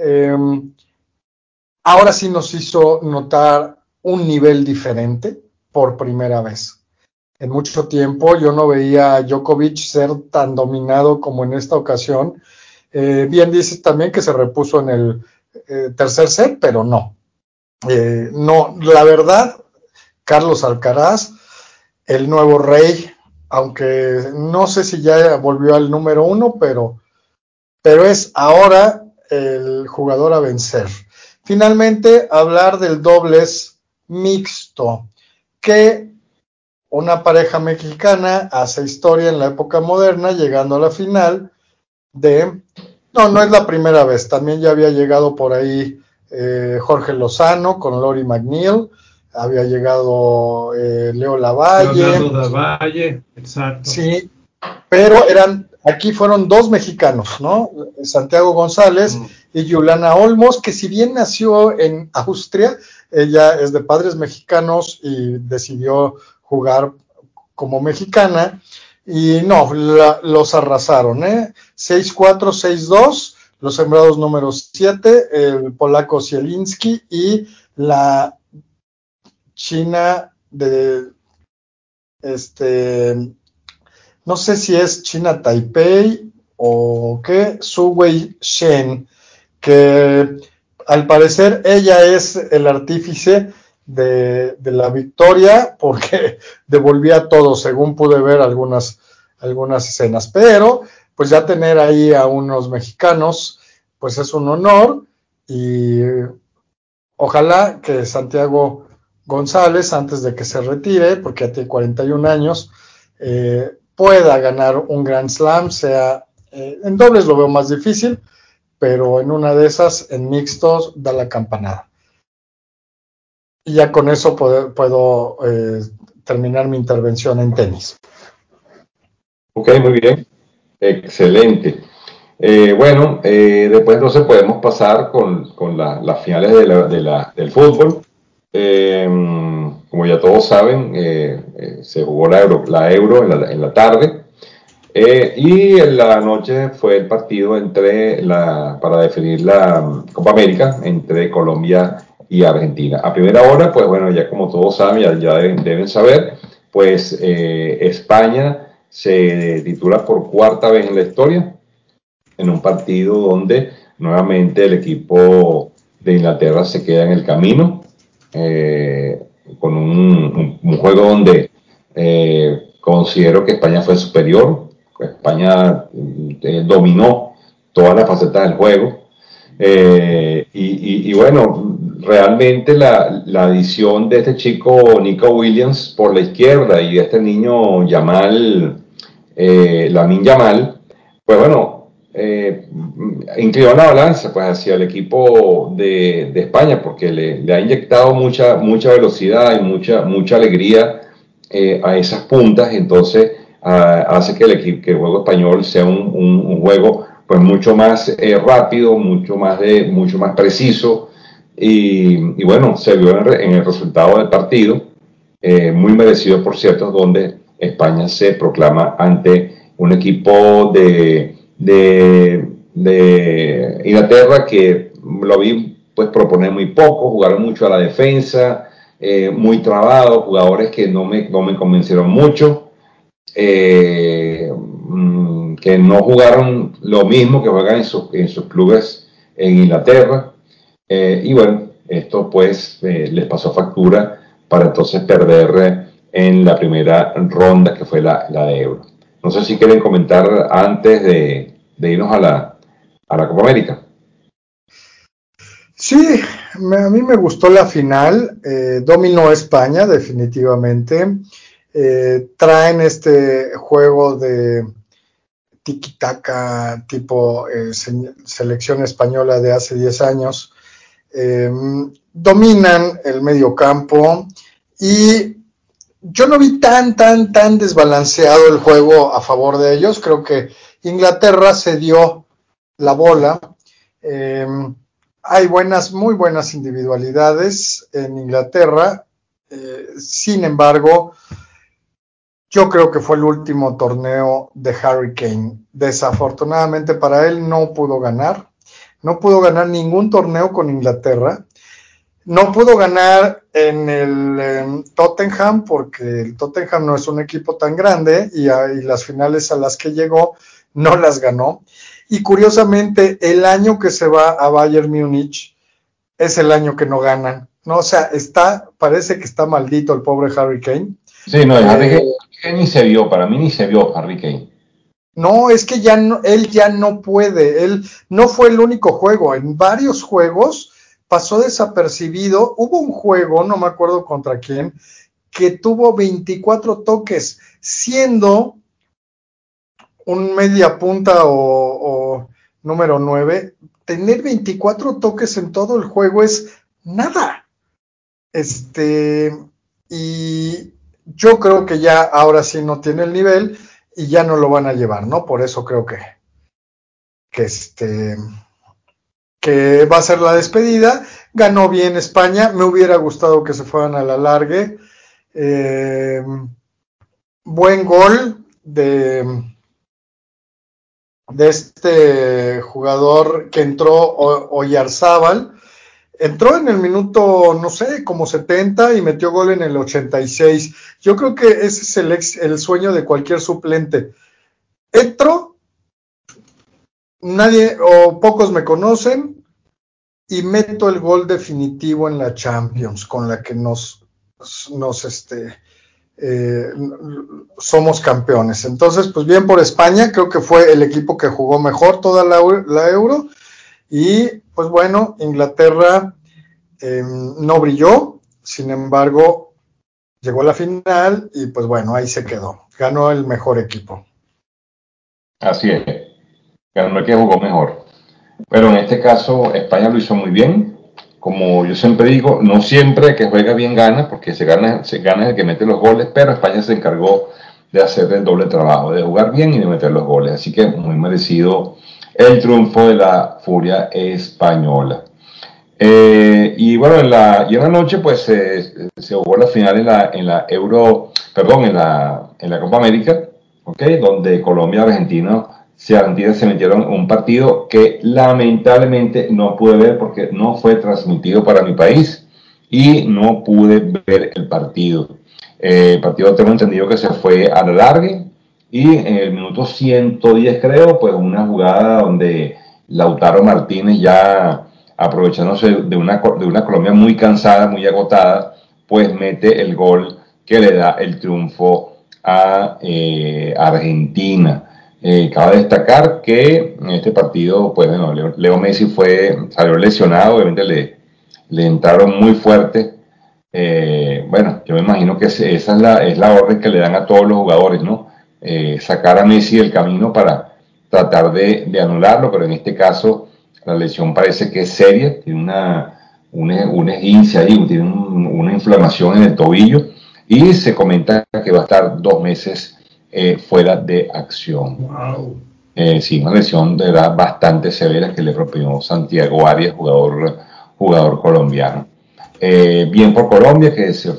ahora sí nos hizo notar un nivel diferente por primera vez. en mucho tiempo. Yo no veía a Djokovic ser tan dominado como en esta ocasión. Bien dices también que se repuso en el tercer set, pero no. No, la verdad, Carlos Alcaraz, el nuevo rey, aunque no sé si ya volvió al número 1, pero es ahora el jugador a vencer. Finalmente, hablar del dobles mixto, que una pareja mexicana hace historia en la época moderna, llegando a la final no es la primera vez, también ya había llegado por ahí Jorge Lozano con Lori McNeil, había llegado Leo Lavalle. Leonardo Lavalle, exacto. Sí, pero aquí fueron 2 mexicanos, ¿no? Santiago González y Juliana Olmos, que si bien nació en Austria, ella es de padres mexicanos y decidió jugar como mexicana, y no, los arrasaron, 6-4, 6-2, los sembrados número 7, el polaco Zielinski y la china de no sé si es China Taipei o qué, Su Wei Shen, que al parecer ella es el artífice de la victoria porque devolvía todo, según pude ver algunas escenas, pero pues ya tener ahí a unos mexicanos pues es un honor, y ojalá que Santiago González, antes de que se retire, porque ya tiene 41 años, pueda ganar un Grand Slam, sea en dobles lo veo más difícil, pero en una de esas, en mixtos, da la campanada. Y ya con eso puedo terminar mi intervención en tenis. Ok, muy bien, excelente. Después entonces podemos pasar con las finales del fútbol. Como ya todos saben, se jugó la Euro en la tarde. Y en la noche fue el partido para definir la Copa América entre Colombia y Argentina. A primera hora, pues bueno, ya como todos saben, ya deben saber, pues España se titula por 4ª vez en la historia, en un partido donde nuevamente el equipo de Inglaterra se queda en el camino, con un juego donde considero que España fue superior. España dominó todas las facetas del juego. Y bueno, realmente la adición de este chico Nico Williams por la izquierda y de este niño Lamine Yamal, pues bueno, inclinó la balanza pues hacia el equipo de España, porque le ha inyectado mucha velocidad y mucha alegría a esas puntas. Entonces hace que el juego español sea un juego pues mucho más rápido, mucho más preciso, y bueno, se vio en el resultado del partido, muy merecido por cierto, donde España se proclama ante un equipo de Inglaterra que lo vi pues proponer muy poco, jugaron mucho a la defensa, muy trabados, jugadores que no me convencieron mucho, que no jugaron lo mismo que juegan en sus clubes en Inglaterra, y bueno, esto pues les pasó factura para entonces perder en la primera ronda, que fue la de Euro. No sé si quieren comentar antes de irnos a la Copa América. Sí, a mí me gustó la final, dominó España definitivamente, traen este juego de tiki-taka tipo selección española de hace 10 años, dominan el medio campo, y yo no vi tan desbalanceado el juego a favor de ellos. Creo que Inglaterra se dio la bola. Hay muy buenas individualidades en Inglaterra. Sin embargo, yo creo que fue el último torneo de Harry Kane. Desafortunadamente para él no pudo ganar. No pudo ganar ningún torneo con Inglaterra. No pudo ganar en el Tottenham, porque el Tottenham no es un equipo tan grande y las finales a las que llegó no las ganó. Y curiosamente, el año que se va a Bayern Múnich es el año que no ganan. No, o sea, parece que está maldito el pobre Harry Kane. Sí, no, el Harry Kane ni se vio, para mí ni se vio Harry Kane. No, es que él ya no puede, él no fue el único juego, en varios juegos pasó desapercibido. Hubo un juego, no me acuerdo contra quién, que tuvo 24 toques, siendo un media punta o número 9, tener 24 toques en todo el juego es nada. Y yo creo que ya ahora sí no tiene el nivel y ya no lo van a llevar, ¿no? Por eso creo que va a ser la despedida. Ganó bien España, me hubiera gustado que se fueran a la largue. Buen gol de este jugador que entró, Oyarzábal. Entró en el minuto, no sé, como 70 y metió gol en el 86. Yo creo que ese es el sueño de cualquier suplente. Entro, nadie o pocos me conocen y meto el gol definitivo en la Champions, con la que somos campeones. Entonces, pues bien por España, creo que fue el equipo que jugó mejor toda la Euro. Y pues bueno, Inglaterra no brilló, sin embargo, llegó a la final y pues bueno, ahí se quedó. Ganó el mejor equipo. Así es, ganó el que jugó mejor. Pero en este caso, España lo hizo muy bien. Como yo siempre digo, no siempre el que juega bien gana, porque se gana el que mete los goles, pero España se encargó de hacer el doble trabajo, de jugar bien y de meter los goles. Así que muy merecido el triunfo de la Furia española. Y bueno, en la noche pues se jugó la final en la Copa América, ¿okay? Donde Colombia y Argentina se metieron en un partido que lamentablemente no pude ver porque no fue transmitido para mi país y no pude ver el partido. El partido tengo entendido que se fue a la larga y en el minuto 110 creo, pues una jugada donde Lautaro Martínez ya aprovechándose de una Colombia muy cansada, muy agotada, pues mete el gol que le da el triunfo a Argentina. Cabe destacar que en este partido, pues bueno, Leo Messi salió lesionado, obviamente le entraron muy fuerte. Bueno, yo me imagino que esa es la orden que le dan a todos los jugadores, ¿no? Sacar a Messi del camino para tratar de anularlo, pero en este caso la lesión parece que es seria, tiene un esguince ahí, tiene una inflamación en el tobillo y se comenta que va a estar 2 meses fuera de acción. Wow. Sí, una lesión de verdad bastante severa que le propinó Santiago Arias, jugador colombiano. Bien por Colombia, que se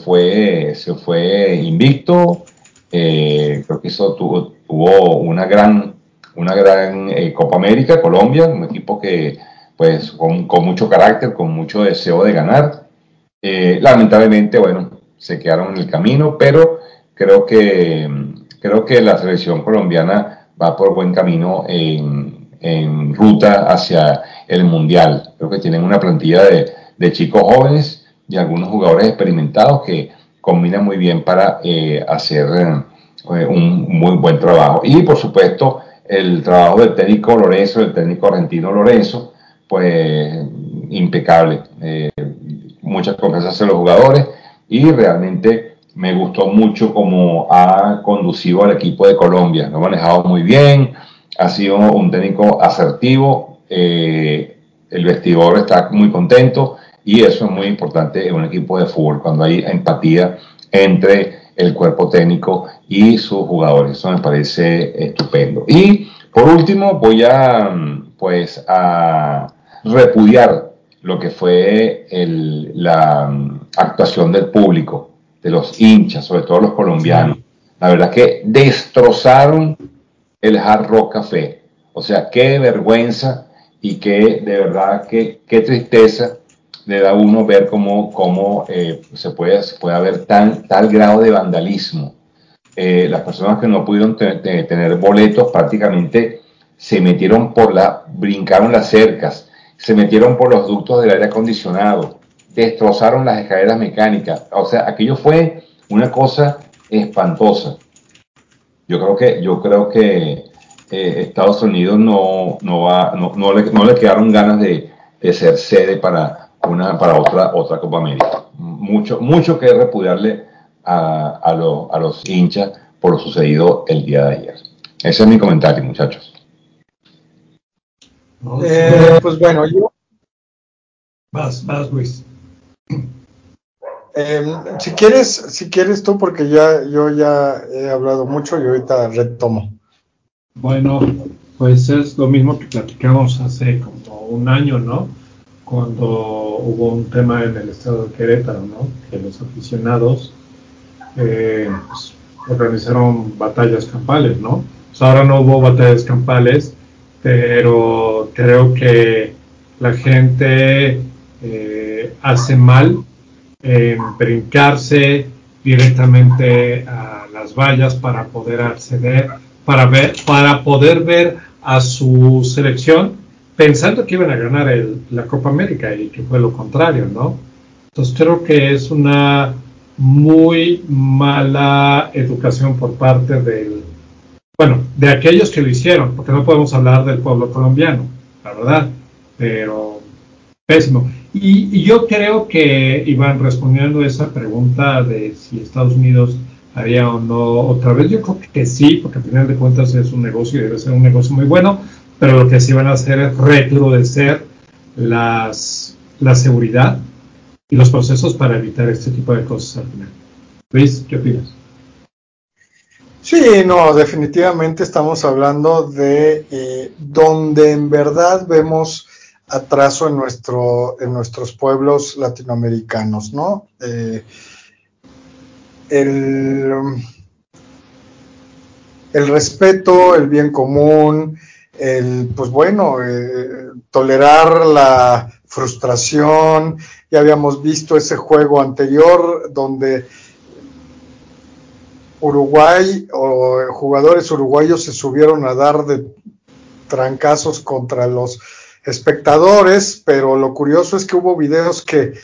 fue invicto. Creo que tuvo una gran Copa América, Colombia, un equipo que, pues, con mucho carácter, con mucho deseo de ganar. Lamentablemente, bueno, se quedaron en el camino, pero creo que la selección colombiana va por buen camino en ruta hacia el Mundial. Creo que tienen una plantilla de chicos jóvenes y algunos jugadores experimentados que combinan muy bien para hacer un muy buen trabajo. Y por supuesto, el trabajo del técnico Lorenzo, del técnico argentino Lorenzo, pues impecable. Muchas confianza hacia los jugadores y realmente me gustó mucho cómo ha conducido al equipo de Colombia. Lo ha manejado muy bien, ha sido un técnico asertivo, el vestidor está muy contento y eso es muy importante en un equipo de fútbol, cuando hay empatía entre el cuerpo técnico y sus jugadores. Eso me parece estupendo. Y por último voy a repudiar lo que fue la actuación del público, de los hinchas, sobre todo los colombianos. Sí. La verdad que destrozaron el Hard Rock Café. O sea, qué vergüenza y qué, de verdad, qué tristeza le da a uno ver cómo se puede haber tal grado de vandalismo. Las personas que no pudieron tener boletos prácticamente se metieron brincaron las cercas, se metieron por los ductos del aire acondicionado, destrozaron las escaleras mecánicas. O sea, aquello fue una cosa espantosa. Yo creo que Estados Unidos no le quedaron ganas de ser sede para otra Copa América. Mucho que repudiarle a los hinchas por lo sucedido el día de ayer. Ese es mi comentario, muchachos. Pues bueno, Vas, Luis. Si quieres tú, porque yo ya he hablado mucho y ahorita retomo. Bueno, pues es lo mismo que platicamos hace como un año, ¿no? Cuando hubo un tema en el estado de Querétaro, ¿no? Que los aficionados pues, organizaron batallas campales, ¿no? Pues ahora no hubo batallas campales, pero creo que la gente hace mal en brincarse directamente a las vallas para poder acceder, para poder ver a su selección, pensando que iban a ganar la Copa América y que fue lo contrario, ¿no? Entonces creo que es una muy mala educación por parte de aquellos que lo hicieron, porque no podemos hablar del pueblo colombiano, la verdad, pero pésimo. Y yo creo que, Iván, respondiendo a esa pregunta de si Estados Unidos haría o no otra vez, yo creo que sí, porque al final de cuentas es un negocio y debe ser un negocio muy bueno, pero lo que sí van a hacer es recrudecer la seguridad y los procesos para evitar este tipo de cosas al final. Luis, ¿qué opinas? Sí, no, definitivamente estamos hablando de donde en verdad vemos atraso en nuestros pueblos latinoamericanos, ¿no? El respeto, el bien común, pues bueno, tolerar la frustración. Ya habíamos visto ese juego anterior donde Uruguay o jugadores uruguayos se subieron a dar de trancazos contra los espectadores, pero lo curioso es que hubo videos que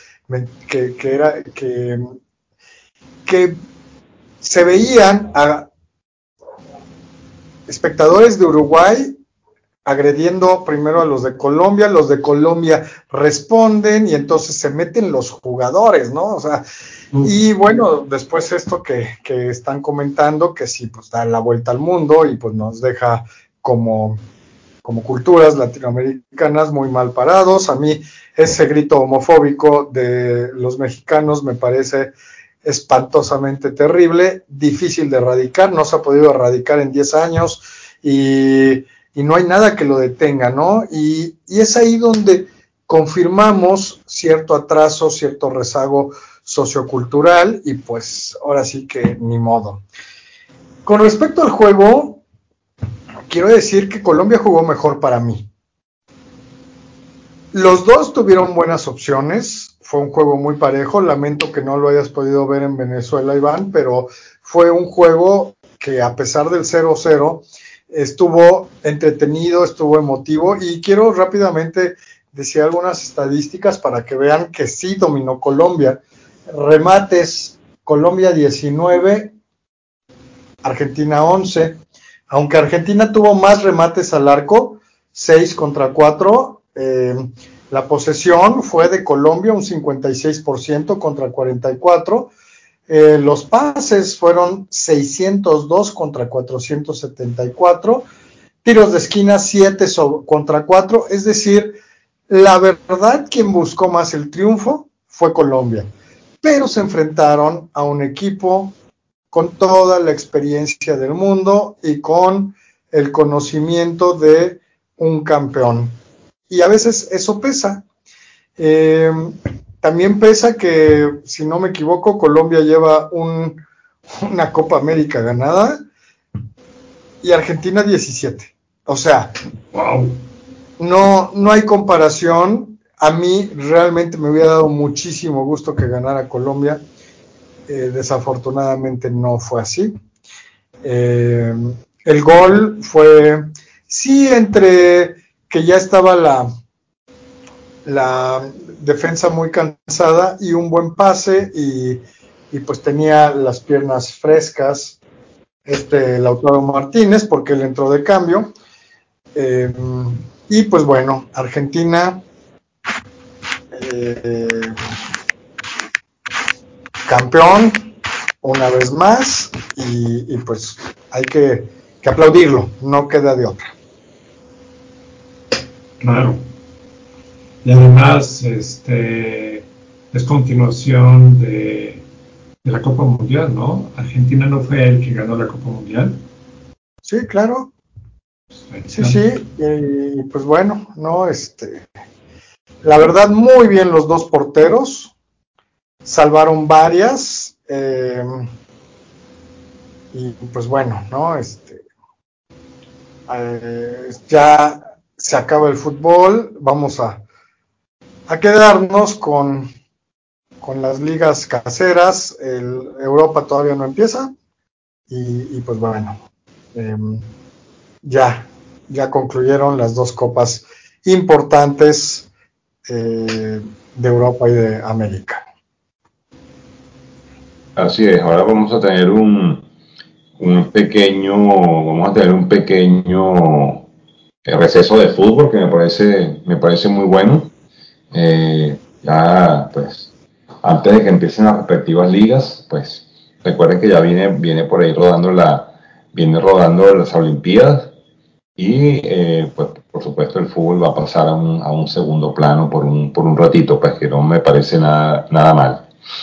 se veían a espectadores de Uruguay agrediendo primero a los de Colombia responden y entonces se meten los jugadores, ¿no? O sea, y bueno, después esto que están comentando, que sí, pues da la vuelta al mundo y pues nos deja como culturas latinoamericanas muy mal parados. A mí ese grito homofóbico de los mexicanos me parece espantosamente terrible, difícil de erradicar, no se ha podido erradicar en 10 años y no hay nada que lo detenga, ¿no? Y es ahí donde confirmamos cierto atraso, cierto rezago sociocultural y pues ahora sí que ni modo. Con respecto al juego, quiero decir que Colombia jugó mejor para mí. Los dos tuvieron buenas opciones, fue un juego muy parejo, lamento que no lo hayas podido ver en Venezuela, Iván, pero fue un juego que a pesar del 0-0 estuvo entretenido, estuvo emotivo y quiero rápidamente decir algunas estadísticas para que vean que sí dominó Colombia. Remates, Colombia 19, Argentina 11, aunque Argentina tuvo más remates al arco, 6 contra 4, la posesión fue de Colombia un 56% contra 44%, los pases fueron 602 contra 474, tiros de esquina 7 contra 4, es decir, la verdad quien buscó más el triunfo fue Colombia, pero se enfrentaron a un equipo con toda la experiencia del mundo y con el conocimiento de un campeón. Y a veces eso pesa. También pesa que, si no me equivoco, Colombia lleva una Copa América ganada y Argentina 17. O sea, wow. No hay comparación. A mí realmente me hubiera dado muchísimo gusto que ganara Colombia. Desafortunadamente no fue así. El gol fue, sí, entre que ya estaba la defensa muy cansada y un buen pase y pues tenía las piernas frescas Lautaro Martínez porque él entró de cambio. Y pues bueno, Argentina campeón una vez más y pues hay que aplaudirlo, no queda de otra. Claro. Y además, es continuación de la Copa Mundial, ¿no? Argentina no fue el que ganó la Copa Mundial. Sí, claro. Sí, y pues bueno, no, la verdad muy bien los dos porteros, salvaron varias, y pues bueno, no, ya se acaba el fútbol, vamos a quedarnos con las ligas caseras, Europa todavía no empieza, y pues bueno, ya concluyeron las dos copas importantes de Europa y de América. Así es, ahora vamos a tener un pequeño receso de fútbol que me parece muy bueno. Ya, pues, antes de que empiecen las respectivas ligas, pues, recuerden que ya viene por ahí viene rodando las Olimpiadas y, pues, por supuesto, el fútbol va a pasar a un segundo plano por un ratito, pues, que no me parece nada mal.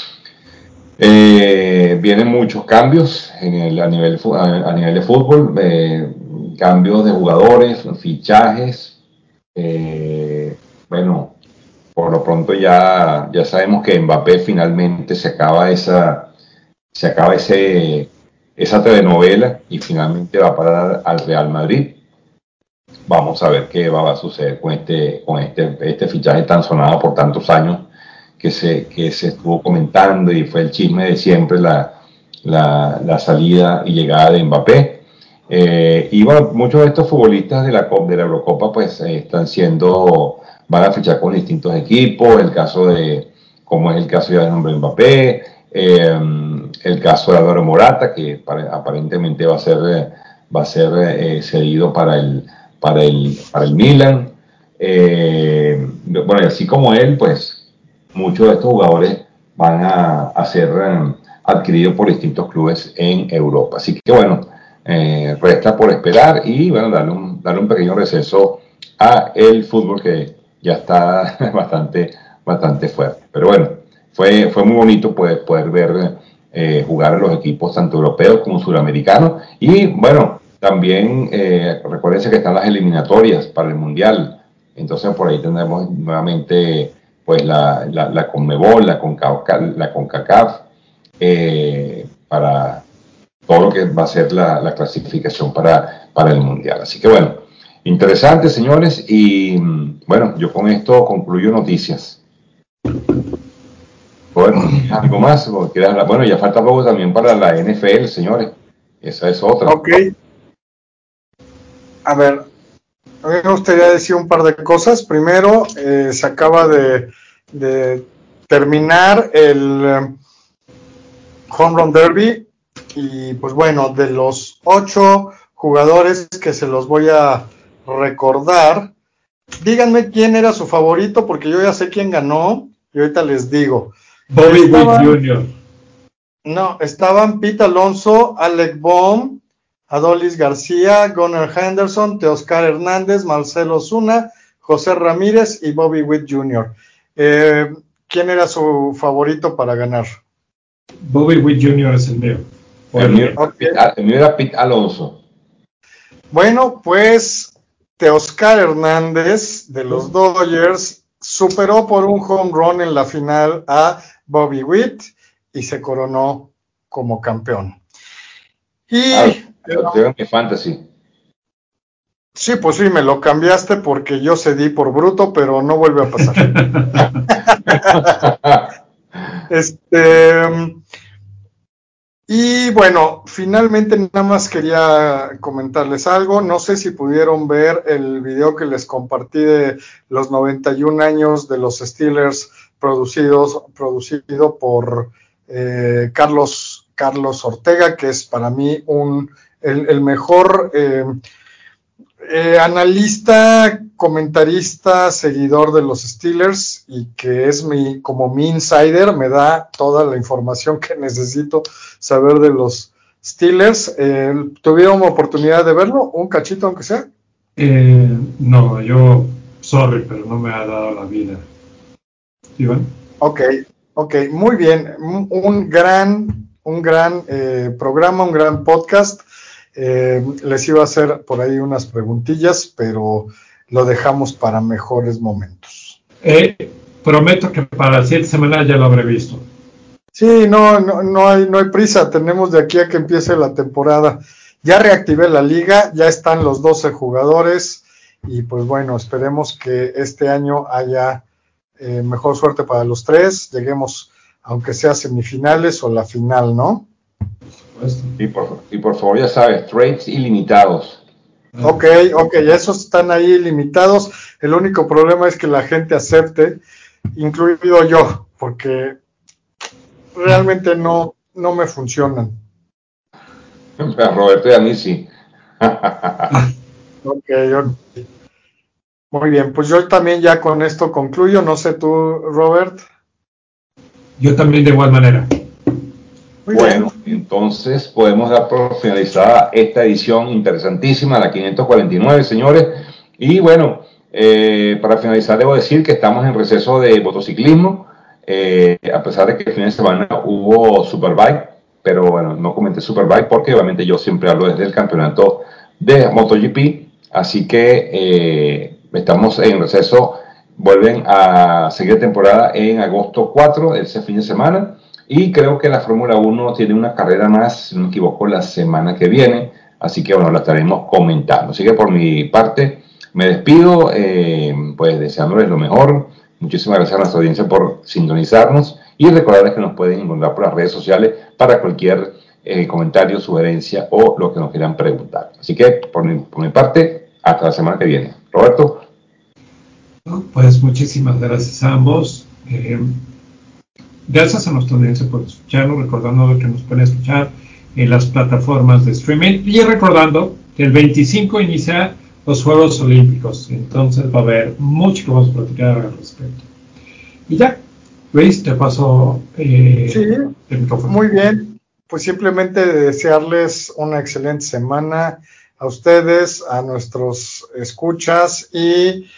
Vienen muchos cambios a nivel de fútbol, cambios de jugadores, fichajes. Bueno, por lo pronto ya sabemos que Mbappé finalmente se acaba esa telenovela y finalmente va a parar al Real Madrid. Vamos a ver qué va a suceder con este fichaje tan sonado por tantos años que se estuvo comentando y fue el chisme de siempre la salida y llegada de Mbappé. Y bueno, muchos de estos futbolistas de la Eurocopa pues van a fichar con distintos equipos, como es el caso ya del nombre de Mbappé, el caso de Álvaro Morata, que aparentemente va a ser cedido para el Milan. Bueno, y así como él, pues muchos de estos jugadores van a ser adquiridos por distintos clubes en Europa. Así que bueno, resta por esperar y bueno, darle un pequeño receso a el fútbol que ya está bastante fuerte. Pero bueno, fue muy bonito poder ver jugar a los equipos tanto europeos como sudamericanos y bueno, también recuérdense que están las eliminatorias para el Mundial, entonces por ahí tendremos nuevamente pues la Conmebol, la CONCACAF, para todo lo que va a ser la clasificación para el Mundial. Así que bueno, interesante señores y bueno, yo con esto concluyo noticias. Bueno, ¿algo más? Bueno, ya falta poco también para la NFL, señores. Esa es otra. Ok. A ver, a mí me gustaría decir un par de cosas. Primero, se acaba de terminar el Home Run Derby y pues bueno, de los 8 jugadores que se los voy a recordar, díganme quién era su favorito porque yo ya sé quién ganó y ahorita les digo. Bobby Witt Jr. No, estaban Pete Alonso, Alec Bohm, Adolis García, Gunnar Henderson, Teoscar Hernández, Marcelo Zuna, José Ramírez y Bobby Witt Jr. ¿Quién era su favorito para ganar? Bobby Witt Jr. es el mío. El mío era Pete Alonso. Bueno, pues Teoscar Hernández de los Dodgers superó por un home run en la final a Bobby Witt y se coronó como campeón. Y lo tengo en mi fantasy. Sí, pues sí, me lo cambiaste porque yo cedí por bruto, pero no vuelve a pasar. Este, y bueno, finalmente nada más quería comentarles algo. No sé si pudieron ver el video que les compartí de los 91 años de los Steelers producido por Carlos Ortega, que es para mí el mejor analista, comentarista, seguidor de los Steelers y que es como mi insider, me da toda la información que necesito saber de los Steelers. ¿Tuvieron oportunidad de verlo? ¿Un cachito aunque sea? No, yo, sorry, pero no me ha dado la vida. ¿Iván? Ok, muy bien. Un gran programa, un gran podcast. Les iba a hacer por ahí unas preguntillas, pero lo dejamos para mejores momentos. Prometo que para la siguiente semana ya lo habré visto. Sí, no hay prisa. Tenemos de aquí a que empiece la temporada. Ya reactivé la liga, ya están los 12 jugadores y pues bueno, esperemos que este año haya mejor suerte para los tres. Lleguemos, aunque sea semifinales o la final, ¿no? Y por favor, ya sabes, trades ilimitados. Ok, esos están ahí limitados. El único problema es que la gente acepte, incluido yo, porque realmente no me funcionan. A Roberto y a mí sí. Ok. Muy bien, pues yo también ya con esto concluyo. No sé tú, Robert. Yo también de igual manera. Muy Bueno, bien. entonces podemos dar por finalizada esta edición interesantísima, la 549, señores. Y bueno, para finalizar debo decir que estamos en receso de motociclismo, a pesar de que el fin de semana hubo Superbike, pero bueno, no comenté Superbike porque obviamente yo siempre hablo desde el campeonato de MotoGP, así que estamos en receso, vuelven a seguir temporada en agosto 4, ese fin de semana. Y creo que la Fórmula 1 tiene una carrera más, si no me equivoco, la semana que viene. Así que bueno, la estaremos comentando. Así que por mi parte me despido, pues deseándoles lo mejor. Muchísimas gracias a nuestra audiencia por sintonizarnos y recordarles que nos pueden encontrar por las redes sociales para cualquier comentario, sugerencia o lo que nos quieran preguntar. Así que por mi parte, hasta la semana que viene. Roberto. Pues muchísimas gracias a ambos. Gracias a nuestra audiencia por escucharnos, recordando que nos pueden escuchar en las plataformas de streaming y recordando que el 25 inicia los Juegos Olímpicos, entonces va a haber mucho que vamos a platicar al respecto. Y ya, Luis, te paso Sí, el micrófono. muy bien. Pues simplemente desearles una excelente semana a ustedes, a nuestros escuchas y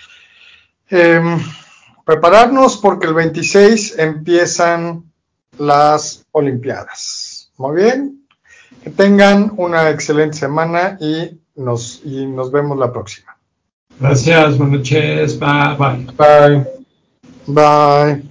prepararnos porque el 26 empiezan las Olimpiadas. Muy bien. Que tengan una excelente semana y nos vemos la próxima. Gracias, buenas noches, bye. Bye. Bye.